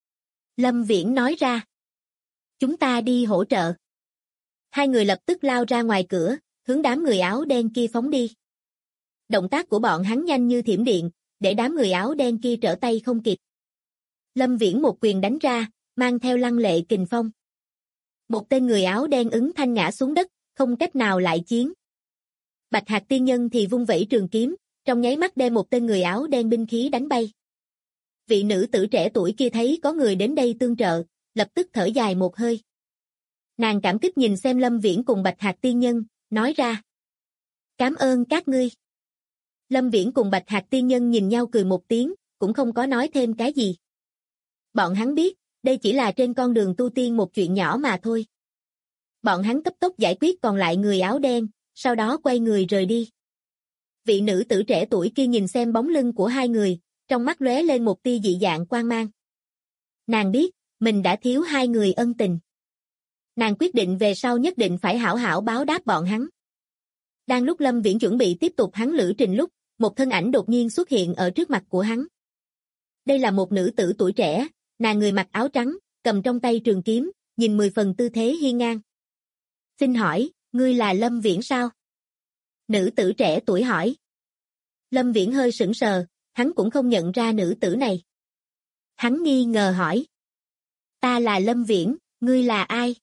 [SPEAKER 2] Lâm Viễn nói ra. Chúng ta đi hỗ trợ. Hai người lập tức lao ra ngoài cửa, hướng đám người áo đen kia phóng đi. Động tác của bọn hắn nhanh như thiểm điện, để đám người áo đen kia trở tay không kịp. Lâm Viễn một quyền đánh ra, mang theo lăng lệ kình phong. Một tên người áo đen ứng thanh ngã xuống đất, không cách nào lại chiến. Bạch Hạc tiên nhân thì vung vẩy trường kiếm, trong nháy mắt đem một tên người áo đen binh khí đánh bay. Vị nữ tử trẻ tuổi kia thấy có người đến đây tương trợ, lập tức thở dài một hơi. Nàng cảm kích nhìn xem Lâm Viễn cùng Bạch Hạc tiên nhân, nói ra. Cảm ơn các ngươi. Lâm Viễn cùng Bạch Hạc tiên nhân nhìn nhau cười một tiếng, cũng không có nói thêm cái gì. Bọn hắn biết, đây chỉ là trên con đường tu tiên một chuyện nhỏ mà thôi. Bọn hắn cấp tốc giải quyết còn lại người áo đen, sau đó quay người rời đi. Vị nữ tử trẻ tuổi kia nhìn xem bóng lưng của hai người, trong mắt lóe lên một tia dị dạng quang mang. Nàng biết, mình đã thiếu hai người ân tình. Nàng quyết định về sau nhất định phải hảo hảo báo đáp bọn hắn. Đang lúc Lâm Viễn chuẩn bị tiếp tục hắn lữ trình lúc, một thân ảnh đột nhiên xuất hiện ở trước mặt của hắn. Đây là một nữ tử tuổi trẻ, nàng người mặc áo trắng, cầm trong tay trường kiếm, nhìn 10 phần tư thế hiên ngang. Xin hỏi, ngươi là Lâm Viễn sao? Nữ tử trẻ tuổi hỏi. Lâm Viễn hơi sững sờ, hắn cũng không nhận ra nữ tử này. Hắn nghi ngờ hỏi. Ta là Lâm Viễn, ngươi là ai?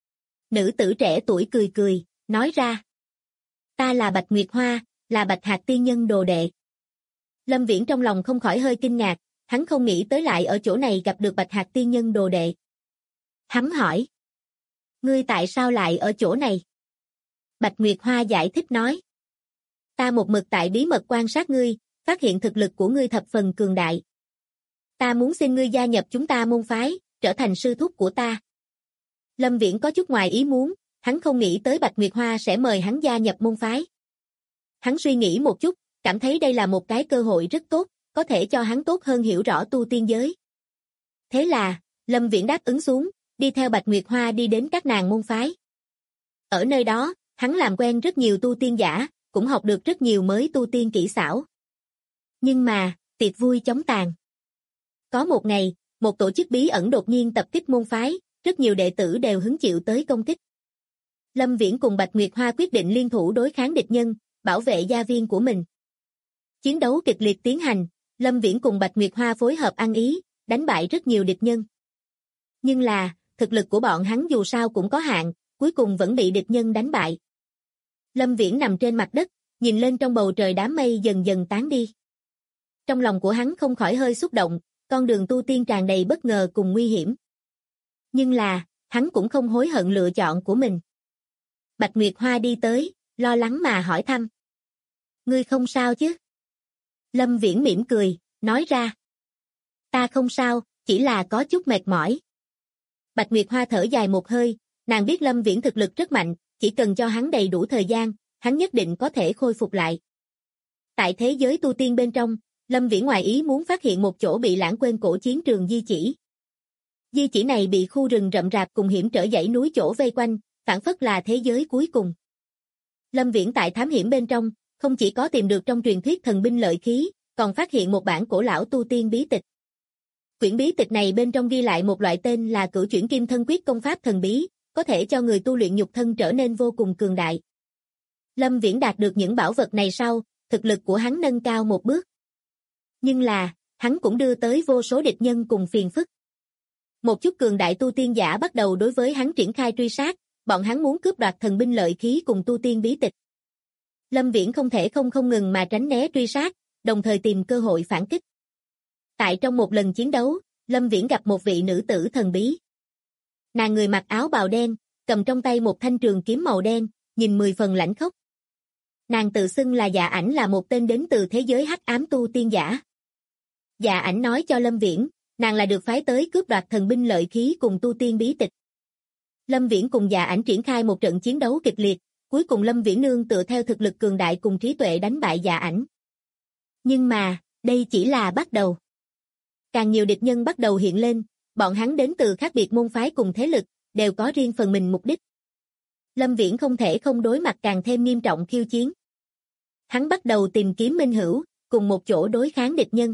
[SPEAKER 2] Nữ tử trẻ tuổi cười cười, nói ra. Ta là Bạch Nguyệt Hoa, là Bạch Hạc tiên nhân đồ đệ. Lâm Viễn trong lòng không khỏi hơi kinh ngạc, hắn không nghĩ tới lại ở chỗ này gặp được Bạch Hạc tiên nhân đồ đệ. Hắn hỏi. Ngươi tại sao lại ở chỗ này? Bạch Nguyệt Hoa giải thích nói. Ta một mực tại bí mật quan sát ngươi, phát hiện thực lực của ngươi thập phần cường đại. Ta muốn xin ngươi gia nhập chúng ta môn phái, trở thành sư thúc của ta. Lâm Viễn có chút ngoài ý muốn, hắn không nghĩ tới Bạch Nguyệt Hoa sẽ mời hắn gia nhập môn phái. Hắn suy nghĩ một chút, cảm thấy đây là một cái cơ hội rất tốt, có thể cho hắn tốt hơn hiểu rõ tu tiên giới. Thế là, Lâm Viễn đáp ứng xuống, đi theo Bạch Nguyệt Hoa đi đến các nàng môn phái. Ở nơi đó, hắn làm quen rất nhiều tu tiên giả, cũng học được rất nhiều mới tu tiên kỹ xảo. Nhưng mà, tiệc vui chóng tàn. Có một ngày, một tổ chức bí ẩn đột nhiên tập kích môn phái, rất nhiều đệ tử đều hứng chịu tới công kích. Lâm Viễn cùng Bạch Nguyệt Hoa quyết định liên thủ đối kháng địch nhân, bảo vệ gia viên của mình. Chiến đấu kịch liệt tiến hành, Lâm Viễn cùng Bạch Nguyệt Hoa phối hợp ăn ý, đánh bại rất nhiều địch nhân. Nhưng là, thực lực của bọn hắn dù sao cũng có hạn, cuối cùng vẫn bị địch nhân đánh bại. Lâm Viễn nằm trên mặt đất, nhìn lên trong bầu trời đám mây dần dần tán đi. Trong lòng của hắn không khỏi hơi xúc động, con đường tu tiên tràn đầy bất ngờ cùng nguy hiểm. Nhưng là, hắn cũng không hối hận lựa chọn của mình. Bạch Nguyệt Hoa đi tới, lo lắng mà hỏi thăm. Ngươi không sao chứ? Lâm Viễn mỉm cười, nói ra. Ta không sao, chỉ là có chút mệt mỏi. Bạch Nguyệt Hoa thở dài một hơi, nàng biết Lâm Viễn thực lực rất mạnh, chỉ cần cho hắn đầy đủ thời gian, hắn nhất định có thể khôi phục lại. Tại thế giới tu tiên bên trong, Lâm Viễn ngoài ý muốn phát hiện một chỗ bị lãng quên cổ chiến trường di chỉ. Di chỉ này bị khu rừng rậm rạp cùng hiểm trở dãy núi chỗ vây quanh, phảng phất là thế giới cuối cùng. Lâm Viễn tại thám hiểm bên trong, không chỉ có tìm được trong truyền thuyết thần binh lợi khí, còn phát hiện một bản cổ lão tu tiên bí tịch. Quyển bí tịch này bên trong ghi lại một loại tên là Cửu Chuyển Kim Thân Quyết công pháp thần bí, có thể cho người tu luyện nhục thân trở nên vô cùng cường đại. Lâm Viễn đạt được những bảo vật này sau, thực lực của hắn nâng cao một bước. Nhưng là, hắn cũng đưa tới vô số địch nhân cùng phiền phức. Một chút cường đại tu tiên giả bắt đầu đối với hắn triển khai truy sát, bọn hắn muốn cướp đoạt thần binh lợi khí cùng tu tiên bí tịch. Lâm Viễn không thể không ngừng mà tránh né truy sát, đồng thời tìm cơ hội phản kích. Tại trong một lần chiến đấu, Lâm Viễn gặp một vị nữ tử thần bí. Nàng người mặc áo bào đen, cầm trong tay một thanh trường kiếm màu đen, nhìn 10 phần lãnh khốc. Nàng tự xưng là Dạ Ảnh, là một tên đến từ thế giới hắc ám tu tiên giả. Dạ Ảnh nói cho Lâm Viễn, nàng là được phái tới cướp đoạt thần binh lợi khí cùng tu tiên bí tịch. Lâm Viễn cùng Dạ Ảnh triển khai một trận chiến đấu kịch liệt, cuối cùng Lâm Viễn nương tựa theo thực lực cường đại cùng trí tuệ đánh bại Dạ Ảnh. Nhưng mà, đây chỉ là bắt đầu. Càng nhiều địch nhân bắt đầu hiện lên, bọn hắn đến từ khác biệt môn phái cùng thế lực, đều có riêng phần mình mục đích. Lâm Viễn không thể không đối mặt càng thêm nghiêm trọng khiêu chiến. Hắn bắt đầu tìm kiếm minh hữu, cùng một chỗ đối kháng địch nhân.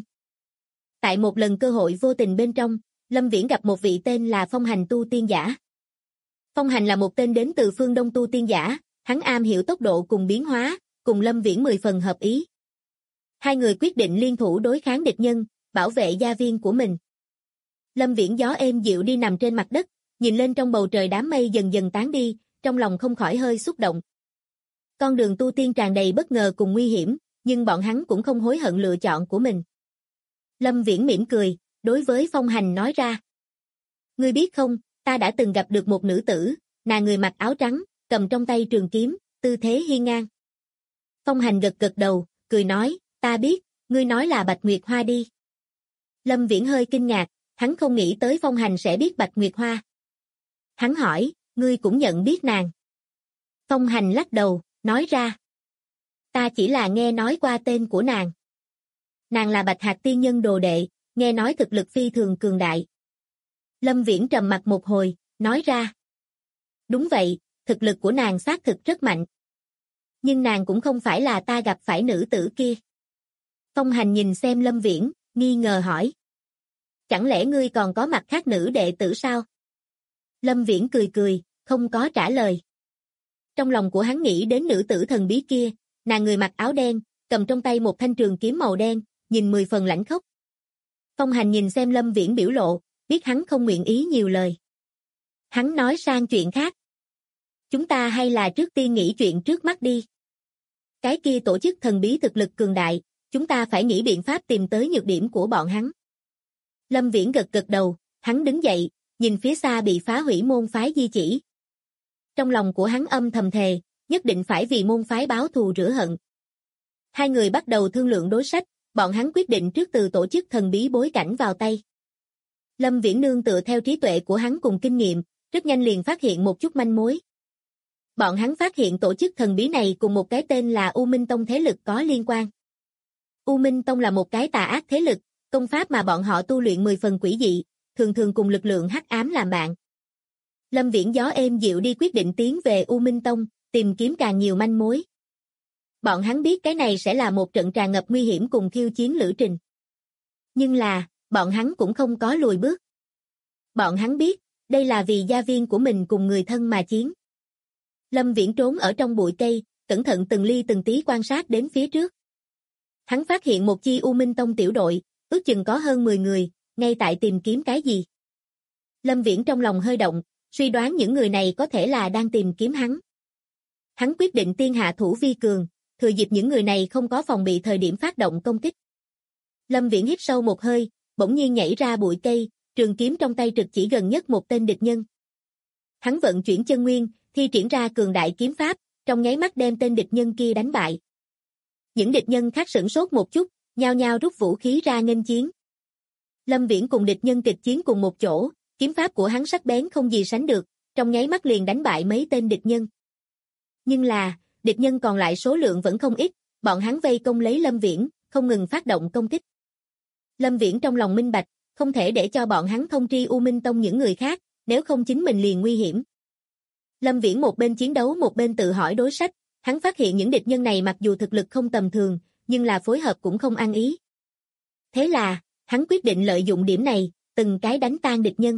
[SPEAKER 2] Tại một lần cơ hội vô tình bên trong, Lâm Viễn gặp một vị tên là Phong Hành tu tiên giả. Phong Hành là một tên đến từ phương Đông tu tiên giả, hắn am hiểu tốc độ cùng biến hóa, cùng Lâm Viễn 10 phần hợp ý. Hai người quyết định liên thủ đối kháng địch nhân, bảo vệ gia viên của mình. Lâm Viễn gió êm dịu đi nằm trên mặt đất, nhìn lên trong bầu trời đám mây dần dần tán đi, trong lòng không khỏi hơi xúc động. Con đường tu tiên tràn đầy bất ngờ cùng nguy hiểm, nhưng bọn hắn cũng không hối hận lựa chọn của mình. Lâm Viễn mỉm cười, đối với Phong Hành nói ra. Ngươi biết không, ta đã từng gặp được một nữ tử, nàng người mặc áo trắng, cầm trong tay trường kiếm, tư thế hiên ngang. Phong Hành gật gật đầu, cười nói, ta biết, ngươi nói là Bạch Nguyệt Hoa đi. Lâm Viễn hơi kinh ngạc, hắn không nghĩ tới Phong Hành sẽ biết Bạch Nguyệt Hoa. Hắn hỏi, ngươi cũng nhận biết nàng. Phong Hành lắc đầu, nói ra. Ta chỉ là nghe nói qua tên của nàng. Nàng là Bạch Hạc tiên nhân đồ đệ, nghe nói thực lực phi thường cường đại. Lâm Viễn trầm mặt một hồi, nói ra. Đúng vậy, thực lực của nàng xác thực rất mạnh. Nhưng nàng cũng không phải là ta gặp phải nữ tử kia. Phong Hành nhìn xem Lâm Viễn, nghi ngờ hỏi. Chẳng lẽ ngươi còn có mặt khác nữ đệ tử sao? Lâm Viễn cười cười, không có trả lời. Trong lòng của hắn nghĩ đến nữ tử thần bí kia, nàng người mặc áo đen, cầm trong tay một thanh trường kiếm màu đen, nhìn 10 phần lãnh khốc. Phong Hành nhìn xem Lâm Viễn biểu lộ, biết hắn không nguyện ý nhiều lời. Hắn nói sang chuyện khác. Chúng ta hay là trước tiên nghĩ chuyện trước mắt đi. Cái kia tổ chức thần bí thực lực cường đại, chúng ta phải nghĩ biện pháp tìm tới nhược điểm của bọn hắn. Lâm Viễn gật gật đầu, hắn đứng dậy, nhìn phía xa bị phá hủy môn phái di chỉ. Trong lòng của hắn âm thầm thề, nhất định phải vì môn phái báo thù rửa hận. Hai người bắt đầu thương lượng đối sách, bọn hắn quyết định trước từ tổ chức thần bí bối cảnh vào tay. Lâm Viễn nương tựa theo trí tuệ của hắn cùng kinh nghiệm, rất nhanh liền phát hiện một chút manh mối. Bọn hắn phát hiện tổ chức thần bí này cùng một cái tên là U Minh Tông thế lực có liên quan. U Minh Tông là một cái tà ác thế lực, công pháp mà bọn họ tu luyện 10 phần quỷ dị, thường thường cùng lực lượng hắc ám làm bạn. Lâm Viễn gió êm dịu đi quyết định tiến về U Minh Tông, tìm kiếm càng nhiều manh mối. Bọn hắn biết cái này sẽ là một trận tràn ngập nguy hiểm cùng khiêu chiến lữ trình. Nhưng là, bọn hắn cũng không có lùi bước. Bọn hắn biết, đây là vì gia viên của mình cùng người thân mà chiến. Lâm Viễn trốn ở trong bụi cây, cẩn thận từng ly từng tí quan sát đến phía trước. Hắn phát hiện một chi U Minh Tông tiểu đội, ước chừng có hơn 10 người, ngay tại tìm kiếm cái gì. Lâm Viễn trong lòng hơi động, suy đoán những người này có thể là đang tìm kiếm hắn. Hắn quyết định tiên hạ thủ vi cường, thừa dịp những người này không có phòng bị thời điểm phát động công kích. Lâm Viễn hít sâu một hơi, bỗng nhiên nhảy ra bụi cây, trường kiếm trong tay trực chỉ gần nhất một tên địch nhân. Hắn vận chuyển chân nguyên, thi triển ra cường đại kiếm pháp, trong nháy mắt đem tên địch nhân kia đánh bại. Những địch nhân khác sửng sốt một chút, nhao nhao rút vũ khí ra nghênh chiến. Lâm Viễn cùng địch nhân kịch chiến cùng một chỗ, Kiếm pháp của hắn sắc bén không gì sánh được, trong nháy mắt liền đánh bại mấy tên địch nhân. Nhưng là, địch nhân còn lại số lượng vẫn không ít, bọn hắn vây công lấy Lâm Viễn, không ngừng phát động công kích. Lâm Viễn trong lòng minh bạch, không thể để cho bọn hắn thông tri U Minh Tông những người khác, nếu không chính mình liền nguy hiểm. Lâm Viễn một bên chiến đấu một bên tự hỏi đối sách, hắn phát hiện những địch nhân này mặc dù thực lực không tầm thường, nhưng là phối hợp cũng không ăn ý. Thế là, hắn quyết định lợi dụng điểm này, từng cái đánh tan địch nhân.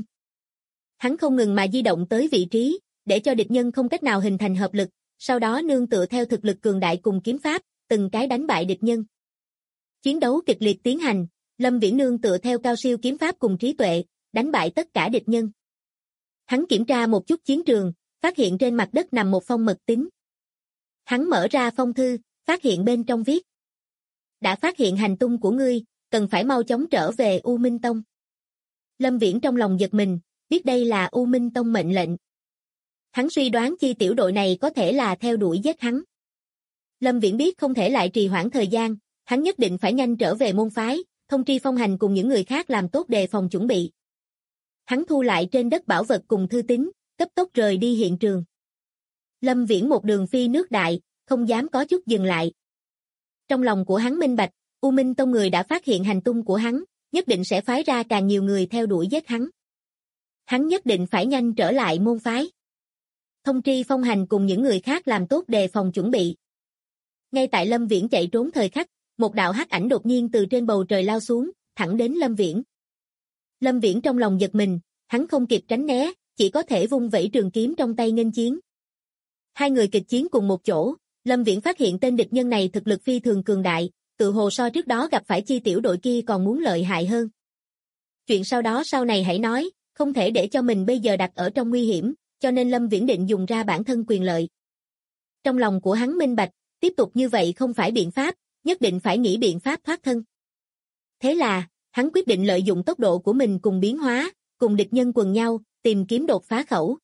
[SPEAKER 2] Hắn không ngừng mà di động tới vị trí, để cho địch nhân không cách nào hình thành hợp lực, sau đó nương tựa theo thực lực cường đại cùng kiếm pháp, từng cái đánh bại địch nhân. Chiến đấu kịch liệt tiến hành, Lâm Viễn nương tựa theo cao siêu kiếm pháp cùng trí tuệ, đánh bại tất cả địch nhân. Hắn kiểm tra một chút chiến trường, phát hiện trên mặt đất nằm một phong mật tín. Hắn mở ra phong thư, phát hiện bên trong viết: đã phát hiện hành tung của ngươi, cần phải mau chóng trở về U Minh Tông. Lâm Viễn trong lòng giật mình, biết đây là U Minh Tông mệnh lệnh. Hắn suy đoán chi tiểu đội này có thể là theo đuổi giết hắn. Lâm Viễn biết không thể lại trì hoãn thời gian, hắn nhất định phải nhanh trở về môn phái, thông tri Phong Hành cùng những người khác làm tốt đề phòng chuẩn bị. Hắn thu lại trên đất bảo vật cùng thư tín, cấp tốc rời đi hiện trường. Lâm Viễn một đường phi nước đại, không dám có chút dừng lại. Trong lòng của hắn minh bạch, U Minh Tông người đã phát hiện hành tung của hắn, nhất định sẽ phái ra càng nhiều người theo đuổi giết hắn. Hắn nhất định phải nhanh trở lại môn phái. Thông tri Phong Hành cùng những người khác làm tốt đề phòng chuẩn bị. Ngay tại Lâm Viễn chạy trốn thời khắc, một đạo hắc ảnh đột nhiên từ trên bầu trời lao xuống, thẳng đến Lâm Viễn. Lâm Viễn trong lòng giật mình, hắn không kịp tránh né, chỉ có thể vung vẩy trường kiếm trong tay nghênh chiến. Hai người kịch chiến cùng một chỗ, Lâm Viễn phát hiện tên địch nhân này thực lực phi thường cường đại, tự hồ so trước đó gặp phải chi tiểu đội kia còn muốn lợi hại hơn. Chuyện sau đó sau này hãy nói, không thể để cho mình bây giờ đặt ở trong nguy hiểm, cho nên Lâm Viễn định dùng ra bản thân quyền lợi. Trong lòng của hắn minh bạch, tiếp tục như vậy không phải biện pháp, nhất định phải nghĩ biện pháp thoát thân. Thế là, hắn quyết định lợi dụng tốc độ của mình cùng biến hóa, cùng địch nhân quần nhau, tìm kiếm đột phá khẩu.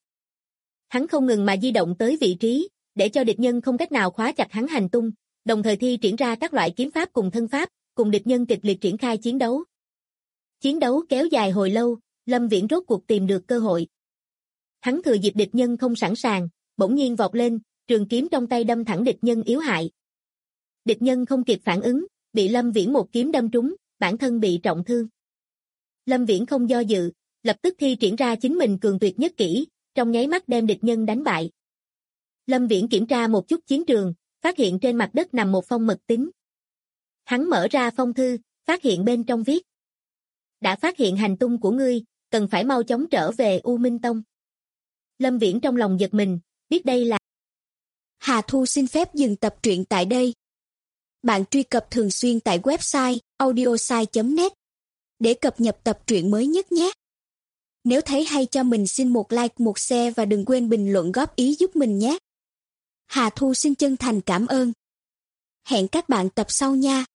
[SPEAKER 2] Hắn không ngừng mà di động tới vị trí, để cho địch nhân không cách nào khóa chặt hắn hành tung, đồng thời thi triển ra các loại kiếm pháp cùng thân pháp, cùng địch nhân kịch liệt triển khai chiến đấu. Chiến đấu kéo dài hồi lâu, Lâm Viễn rốt cuộc tìm được cơ hội. Hắn thừa dịp địch nhân không sẵn sàng, bỗng nhiên vọt lên, trường kiếm trong tay đâm thẳng địch nhân yếu hại. Địch nhân không kịp phản ứng, bị Lâm Viễn một kiếm đâm trúng, bản thân bị trọng thương. Lâm Viễn không do dự, lập tức thi triển ra chính mình cường tuyệt nhất kỹ, trong nháy mắt đem địch nhân đánh bại. Lâm Viễn kiểm tra một chút chiến trường, phát hiện trên mặt đất nằm một phong mật tín. Hắn mở ra phong thư, phát hiện bên trong viết: đã phát hiện hành tung của ngươi, cần phải mau chóng trở về U Minh Tông. Lâm Viễn trong lòng giật mình, biết đây là...
[SPEAKER 3] Hà Thu xin phép dừng tập truyện tại đây. Bạn truy cập thường xuyên tại website audiosai.net để cập nhật tập truyện mới nhất nhé. Nếu thấy hay cho mình xin một like, một share và đừng quên bình luận góp ý giúp mình nhé. Hà Thu xin chân thành cảm ơn. Hẹn các bạn tập sau nha.